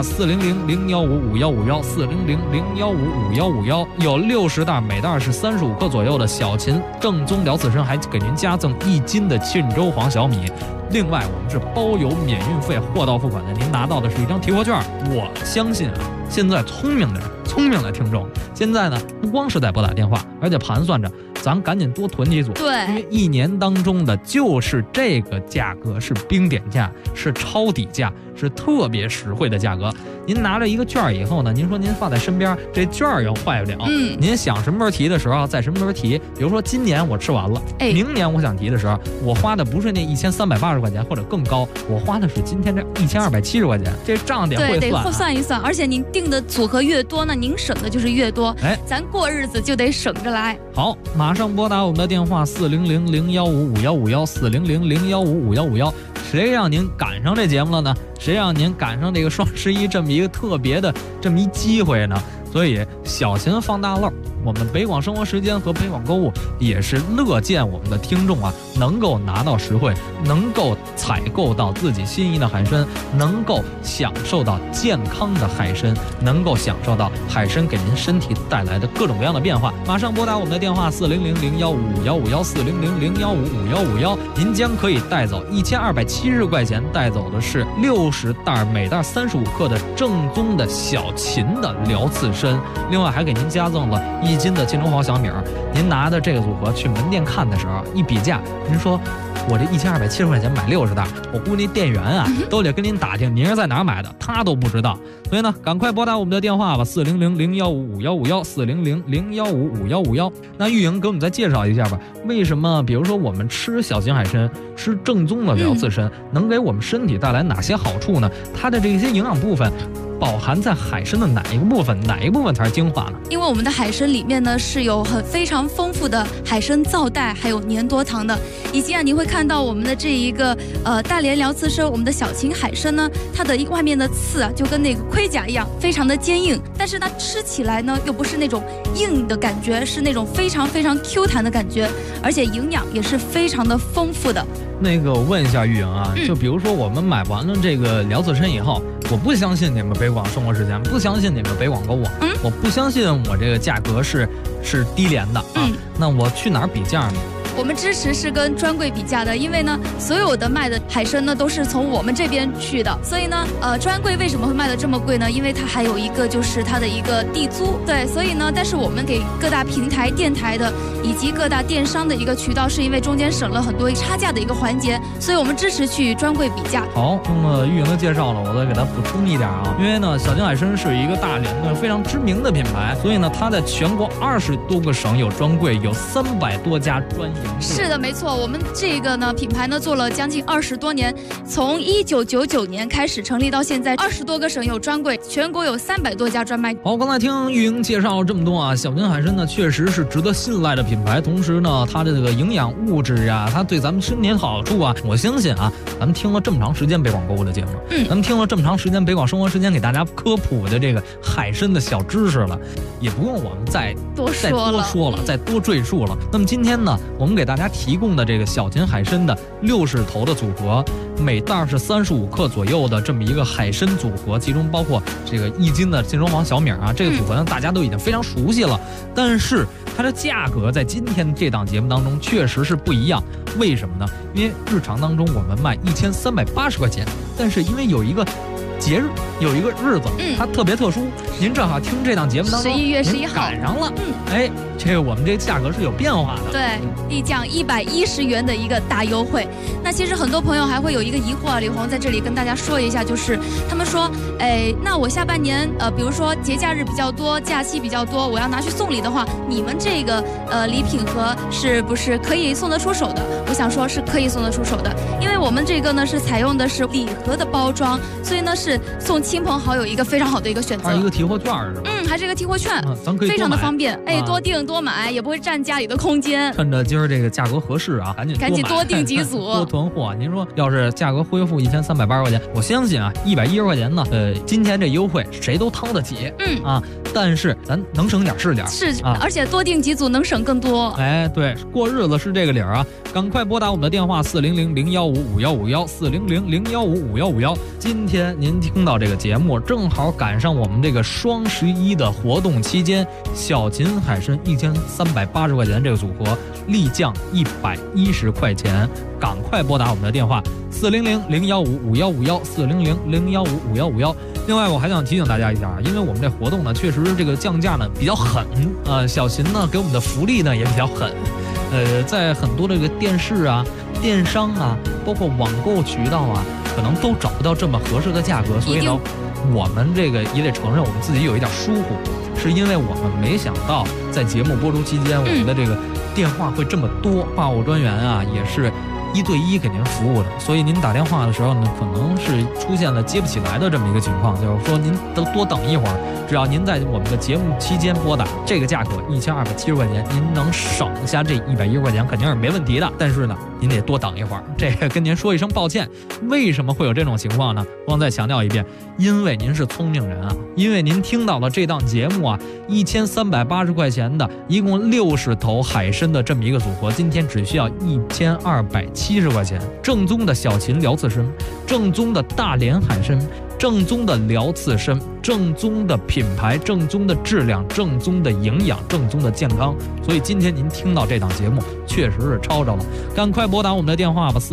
[SPEAKER 19] 400-015-5151，400-015-5151，有60袋，每袋是35克左右的小秦正宗辽刺参，还给您加赠1斤的沁州黄小米。另外我们是包邮免运费，货到付款的，您拿到的是一张提货券。我相信现在聪明的听众，现在呢不光是在拨打电话，而且盘算着咱赶紧多囤几组，
[SPEAKER 22] 对，
[SPEAKER 19] 因为一年当中的就是这个价格是冰点价，是抄底价，是特别实惠的价格。您拿着一个券以后呢，您说您放在身边，这券又坏不了，您想什么时候提的时候在什么时候提。比如说今年我吃完了，明年我想提的时候，我花的不是那1380块钱或者更高，我花的是今天这1270块钱，这账得会算，
[SPEAKER 22] 得算一算。而且您定的组合越多，那您省的就是越多，咱过日子就得省着来。
[SPEAKER 19] 好，马上拨打我们的电话400-015-5151，400-015-5151。谁让您赶上这节目了呢？谁让您赶上这个双11这么一个特别的这么一机会呢？所以小秦放大漏，我们北广生活时间和北广购物也是乐见我们的听众能够拿到实惠，能够采购到自己心仪的海参，能够享受到健康的海参，能够享受到海参给您身体带来的各种各样的变化。马上拨打我们的电话400-015-5151，400-015-5151，您将可以带走1270块钱，带走的是60袋，每袋35克的正宗的小秦的辽刺参，另外还给您加赠了1斤的沁州黄小米。您拿的这个组合去门店看的时候一比价，您说我这1270块钱买60袋，我估计那店员都得跟您打听您是在哪儿买的，他都不知道。所以呢，赶快拨打我们的电话吧，400-015-5151，400-015-5151。那玉莹给我们再介绍一下吧，为什么比如说我们吃小型海参，吃正宗的辽刺参，能给我们身体带来哪些好处呢？它的这些营养部分饱含在海参的哪一个部分才是精华呢？
[SPEAKER 22] 因为我们的海参里面呢是有非常丰富的海参皂带，还有粘多糖的，以及你会看到我们的这一个大连辽刺参，我们的小秦海参呢，它的外面的刺就跟那个盔甲一样，非常的坚硬，但是它吃起来呢又不是那种硬的感觉，是那种非常非常 Q 弹的感觉，而且营养也是非常的丰富的。
[SPEAKER 19] 那个我问一下玉莹就比如说我们买完了这个辽刺参以后，我不相信你们北广生活时间，不相信你们北广购物，我不相信我这个价格是低廉的那我去哪儿比价呢？
[SPEAKER 22] 我们支持是跟专柜比价的，因为呢，所有的卖的海参呢都是从我们这边去的，所以呢，专柜为什么会卖的这么贵呢？因为它还有一个就是它的一个地租，对，所以呢，但是我们给各大平台、电台的以及各大电商的一个渠道，是因为中间省了很多差价的一个环节，所以我们支持去专柜比价。
[SPEAKER 19] 好，听了玉莹的介绍了，我再给它补充一点啊，因为呢，小金海参是一个大连的非常知名的品牌，所以呢，它在全国20多个省有专柜，有300多家专营店。
[SPEAKER 22] 是的，没错，我们这个呢品牌呢做了将近20多年，从1999年开始成立到现在，20多个省有专柜，全国有300多家专卖。
[SPEAKER 19] 好，刚才听玉莹介绍这么多啊，小金海参呢确实是值得信赖的品牌，同时呢，它的这个营养物质啊，它对咱们身体的好处啊，我相信啊，咱们听了这么长时间北广购物的节目，咱们听了这么长时间北广生活时间给大家科普的这个海参的小知识了，也不用我们再多说了，再多赘述了。那么今天呢，我们给大家提供的这个小金海参的60头的组合，每袋是35克左右的这么一个海参组合，其中包括这个1斤的金装王小米啊，这个组合呢大家都已经非常熟悉了，但是它的价格在今天这档节目当中确实是不一样。为什么呢？因为日常当中我们卖1380块钱，但是因为有一个节日，有一个日子，它特别特殊。您正好听这档节目当中
[SPEAKER 22] 11月11号
[SPEAKER 19] 赶上了，哎，这个我们这价格是有变化的，
[SPEAKER 22] 对，立降110元的一个大优惠。那其实很多朋友还会有一个疑惑啊，李红在这里跟大家说一下，就是他们说，哎，那我下半年比如说节假日比较多，假期比较多，我要拿去送礼的话，你们这个礼品盒是不是可以送得出手的？我想说是可以送得出手的，因为我们这个呢是采用的是礼盒的包装，所以呢是送亲朋好友一个非常好的一个选择。
[SPEAKER 19] 还有一个提货券是吧？
[SPEAKER 22] 还是一个提货券，
[SPEAKER 19] 咱可以
[SPEAKER 22] 非常的方便。哎，多订多买，也不会占家里的空间。
[SPEAKER 19] 趁着今儿这个价格合适啊，赶紧
[SPEAKER 22] 多订几组，
[SPEAKER 19] 多囤货。您说要是价格恢复1380块钱，我相信啊，110块钱呢，今天这优惠谁都掏得起。但是咱能省点是点，
[SPEAKER 22] 而且多订几组能省更多。
[SPEAKER 19] 哎，对，过日子是这个理儿啊，赶快拨打我们的电话400-015-5151，400-015-5151。今天您听到这个节目，正好赶上我们这个双11的活动期间，小秦海参1380块钱这个组合立降110块钱，赶快拨打我们的电话400-015-5151，400-015-5151。另外，我还想提醒大家一下，因为我们这活动呢，确实这个降价呢比较狠，小秦呢给我们的福利呢也比较狠，在很多这个电视啊、电商啊，包括网购渠道啊，可能都找不到这么合适的价格，所以呢，我们这个也得承认我们自己有一点疏忽，是因为我们没想到在节目播出期间，我们的这个电话会这么多，话务专员啊也是1对1给您服务的，所以您打电话的时候呢，可能是出现了接不起来的这么一个情况，就是说您多等一会儿，只要您在我们的节目期间拨打，这个价格1270块钱，您能省下这110块钱肯定是没问题的。但是呢，您得多等一会儿，这个跟您说一声抱歉。为什么会有这种情况呢？我再强调一遍，因为您是聪明人啊，因为您听到了这档节目啊，1380块钱的，一共60头海参的这么一个组合，今天只需要1270块钱，正宗的小秦辽刺参，正宗的大连海参，正宗的辽刺参，正宗的品牌，正宗的质量，正宗的营养，正宗的健康。所以今天您听到这档节目确实是抄着了，赶快拨打我们的电话吧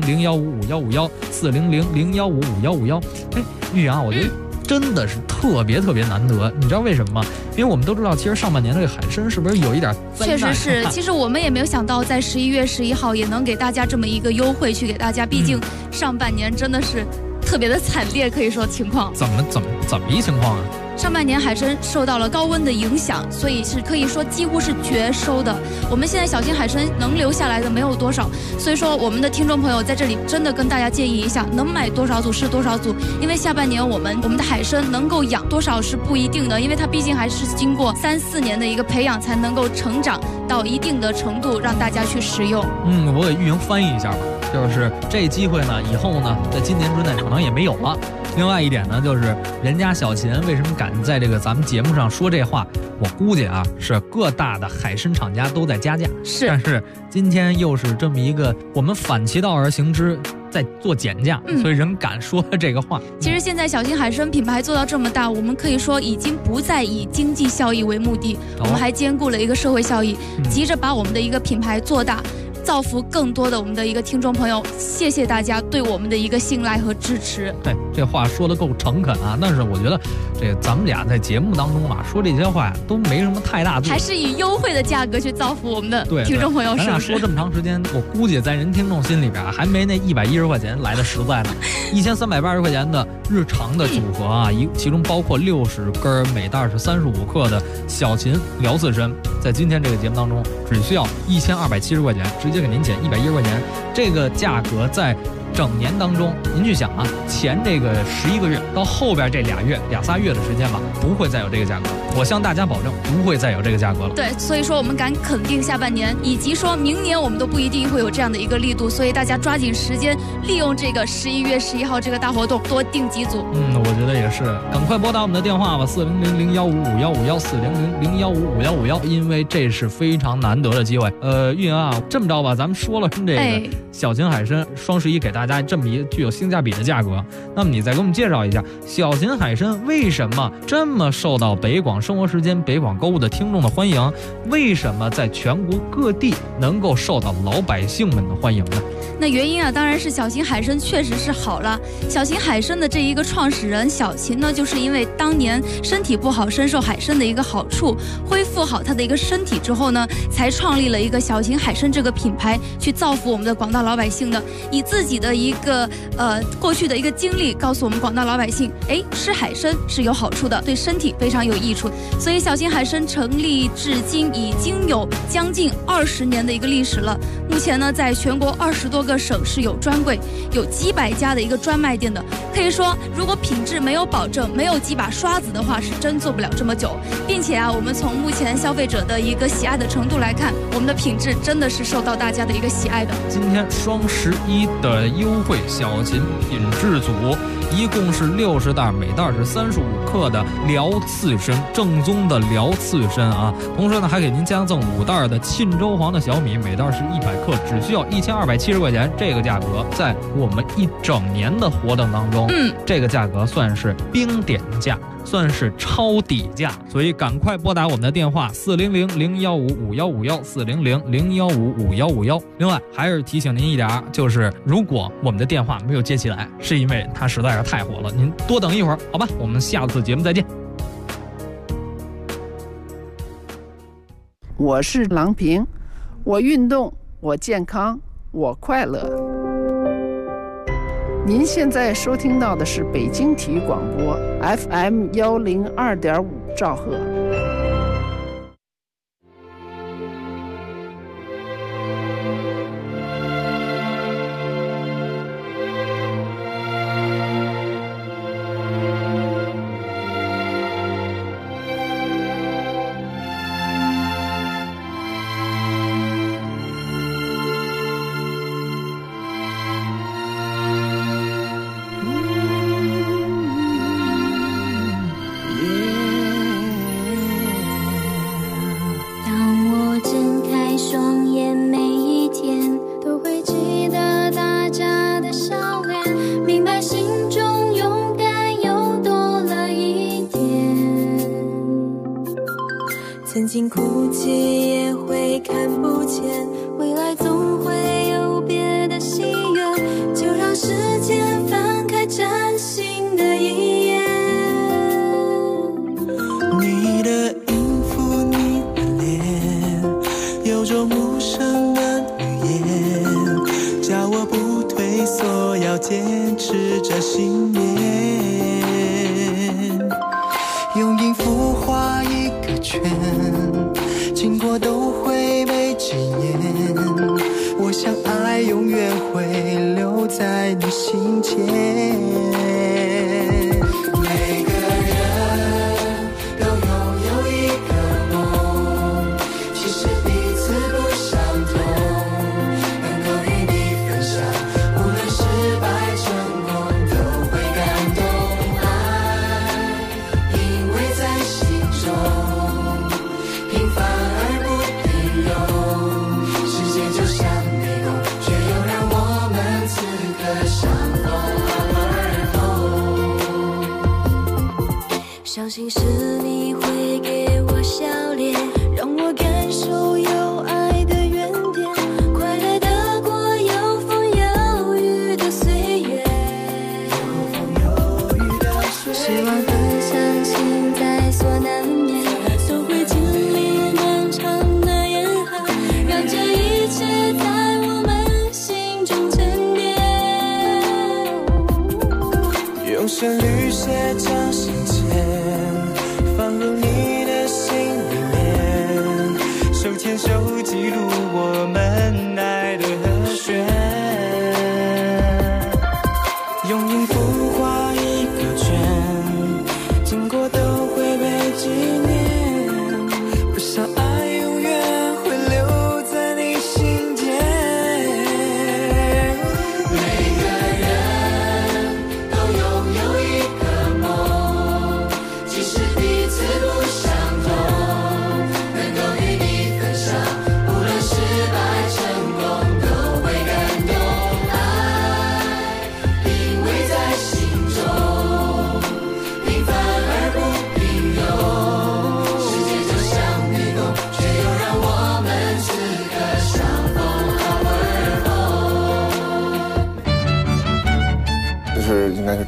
[SPEAKER 19] ，400-015-5151，400-015-5151。哎，玉阳，我觉得真的是特别难得，你知道为什么吗？因为我们都知道，其实上半年这个海参是不是有一点灾难？
[SPEAKER 22] 确实是，其实我们也没有想到，在11月11号也能给大家这么一个优惠去给大家，毕竟上半年真的是特别的惨烈，可以说情况。
[SPEAKER 19] 怎么一情况啊？
[SPEAKER 22] 上半年海参受到了高温的影响，所以是可以说几乎是绝收的。我们现在小金海参能留下来的没有多少，所以说我们的听众朋友在这里真的跟大家建议一下，能买多少组是多少组，因为下半年我们的海参能够养多少是不一定的，因为它毕竟还是经过3-4年的一个培养才能够成长到一定的程度，让大家去食用。
[SPEAKER 19] 我给玉莹翻译一下吧，就是这机会呢，以后呢，在今年之内可能也没有了。另外一点呢，就是人家小秦为什么敢在这个咱们节目上说这话，我估计啊，是各大的海参厂家都在加价，但是今天又是这么一个我们反其道而行之，在做减价，所以人敢说这个话。
[SPEAKER 22] 其实现在小金海参品牌做到这么大，我们可以说已经不再以经济效益为目的，我们还兼顾了一个社会效益，急着把我们的一个品牌做大。 造福更多的我们的一个听众朋友。谢谢大家对我们的一个信赖和支持。
[SPEAKER 19] 对，这话说得够诚恳啊！但是我觉得这咱们俩在节目当中啊说这些话都没什么太大作用，
[SPEAKER 22] 还是以优惠的价格去造福我们的听众朋友，是不是？咱俩
[SPEAKER 19] 说这么长时间，我估计在人听众心里边还没那110块钱来的实在呢。1380块钱的日常的组合啊，其中包括60根，每袋是35克的小琴辽刺参，在今天这个节目当中只需要1270块钱，直接给您减110块钱。这个价格在整年当中，您去想啊，前这个11个月到后边这2仨月的时间吧，不会再有这个价格。我向大家保证，不会再有这个价格了。
[SPEAKER 22] 对，所以说我们敢肯定下半年，以及说明年我们都不一定会有这样的一个力度，所以大家抓紧时间，利用这个11月11号这个大活动，多订几组。
[SPEAKER 19] 我觉得也是，赶快拨打我们的电话吧，400-015-5151，400-015-5151，因为这是非常难得的机会。运啊，这么着吧，咱们说了这个小琴海参双11给大家这么一个具有性价比的价格，那么你再给我们介绍一下小琴海参为什么这么受到北广生活时间、北广购物的听众的欢迎？为什么在全国各地能够受到老百姓们的欢迎呢？
[SPEAKER 22] 那原因啊，当然是小琴海参确实是好了。小琴海参的这一个创始人小琴呢，就是因为当年身体不好，深受海参的一个好处，恢复好他的一个身体之后呢，才创立了一个小琴海参这个品牌，去造福我们的广大老百姓的。以自己的一个过去的一个经历，告诉我们广大老百姓，吃海参是有好处的，对身体非常有益处。所以小琴海参成立至今已经有将近20年的一个历史了。目前呢，在全国20多个省市有专柜，有几百家的一个专卖店的。可以说，如果品质没有保证，没有几把刷子的话，是真做不了这么久。并且啊，我们从目前消费者的一个喜爱的程度来看，我们的品质真的是受到大家的一个喜爱的。
[SPEAKER 19] 今天双11的优惠小琴品质组，一共是60袋，每袋是35克的辽刺参，正宗的辽刺参啊。同时呢，还给您加赠5袋的沁州黄的小米，每袋是100克，只需要1270块钱。这个价格在我们一整年的活动当中，这个价格算是冰点价，算是超底价，所以赶快拨打我们的电话400-015-5151，400-015-5151。另外还是提醒您一点，就是如果我们的电话没有接起来，是因为它实在是太火了，您多等一会儿，好吧？我们下次节目再见。
[SPEAKER 12] 我是郎平，我运动，我健康，我快乐。您现在收听到的是北京体育广播 FM 102.5兆赫。
[SPEAKER 20] 曾经哭泣也会看不见，未来总会有别的喜悦，就让时间翻开崭新的一页。
[SPEAKER 3] 你的音符，你的脸，有种无声的语言，叫我不退缩，要坚持着信念，用音符画一个圈，经过都会被纪念，我想爱永远会留在你心间。每个人都拥有一个梦，其实彼此不相同，能够与你分享，无论失败成功都会感动。爱因为在心中平凡而不平庸，世界就像迷宫，却又让我们此刻相逢而后。
[SPEAKER 20] 相信是你会给我笑脸，让我感受有爱的原点，快乐的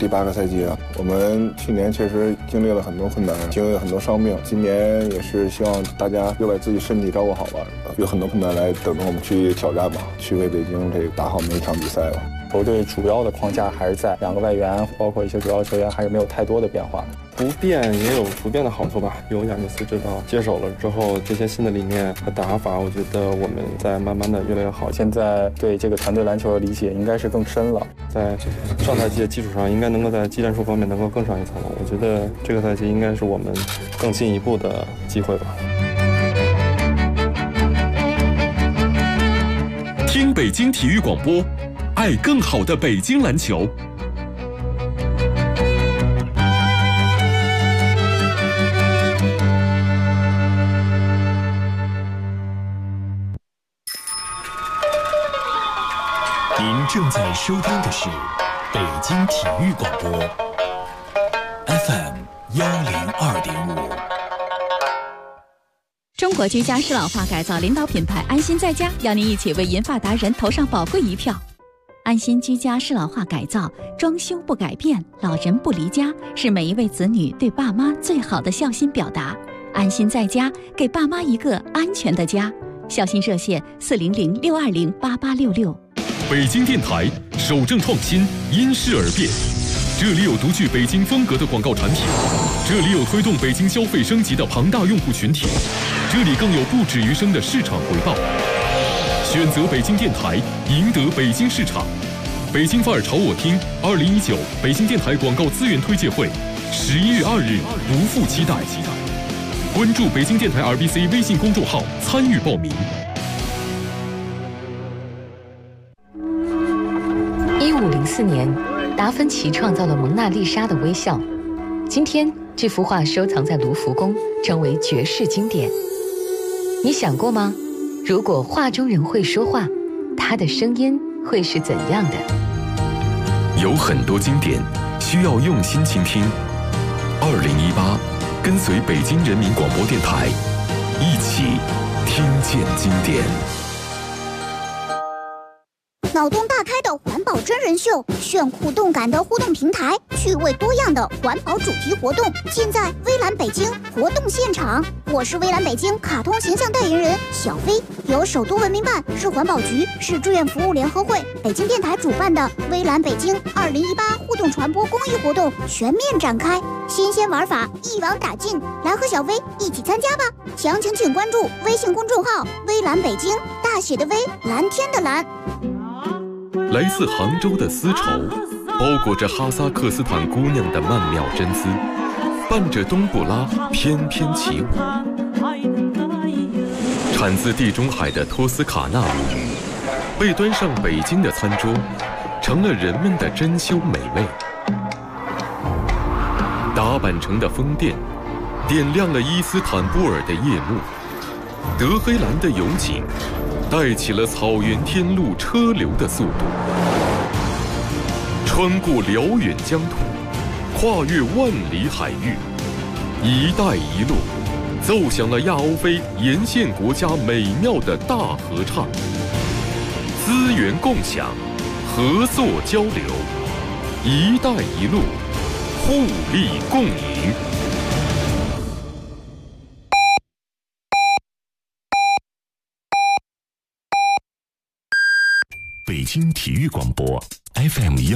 [SPEAKER 4] 8个赛季了。我们去年确实经历了很多困难，经历了很多伤病，今年也是希望大家又把自己身体照顾好吧，有很多困难来等着我们去挑战吧，去为北京这个打好每一场比赛吧。
[SPEAKER 21] 球队主要的框架还是在2个外援，包括一些主要球员还是没有太多的变化。
[SPEAKER 23] 不变也有不变的好处吧。有亚尼斯指导接手了之后，这些新的理念和打法，我觉得我们在慢慢的越来越好。
[SPEAKER 21] 现在对这个团队篮球的理解应该是更深了，
[SPEAKER 23] 在上赛季的基础上，应该能够在技战术方面能够更上一层楼。我觉得这个赛季应该是我们更进一步的机会吧。
[SPEAKER 2] 听北京体育广播，爱更好的北京篮球。
[SPEAKER 15] 您正在收听的是北京体育广播 FM102.5。
[SPEAKER 13] 中国居家适老化改造领导品牌安心在家，邀您一起为银发达人投上宝贵一票。安心居家适老化改造，装修不改变，老人不离家，是每一位子女对爸妈最好的孝心表达。安心在家，给爸妈一个安全的家。孝心热线400-620-8866。
[SPEAKER 2] 北京电台守正创新，因势而变。这里有独具北京风格的广告产品，这里有推动北京消费升级的庞大用户群体，这里更有不止余生的市场回报。选择北京电台，赢得北京市场。北京范儿朝我听2019北京电台广告资源推介会，11月2日不负期待。关注北京电台 RBC 微信公众号参与报名。
[SPEAKER 24] 1504年，达芬奇创造了蒙娜丽莎的微笑。今天，这幅画收藏在卢浮宫，成为绝世经典。你想过吗？如果画中人会说话，他的声音会是怎样的？
[SPEAKER 2] 有很多经典需要用心倾听。2018，跟随北京人民广播电台，一起听见经典。
[SPEAKER 25] 脑洞大开的环保真人秀，炫酷动感的互动平台，趣味多样的环保主题活动，尽在微蓝北京活动现场。我是微蓝北京卡通形象代言人小飞，由首都文明办、市环保局、市志愿服务联合会、北京电台主办的微蓝北京2018互动传播公益活动全面展开，新鲜玩法一网打尽，来和小飞一起参加吧！详情请关注微信公众号微蓝北京，大写的微，蓝天的蓝。
[SPEAKER 2] 来自杭州的丝绸，包裹着哈萨克斯坦姑娘的曼妙真姿，伴着冬不拉翩翩起舞。产自地中海的托斯卡纳米，被端上北京的餐桌，成了人们的珍馐美味。达坂城的风电，点亮了伊斯坦布尔的夜幕。德黑兰的油井，带起了草原天路车流的速度，穿过辽远疆土，跨越万里海域，一带一路奏响了亚欧非沿线国家美妙的大合唱。资源共享，合作交流，一带一路，互利共赢。
[SPEAKER 15] 北京体育广播 FM1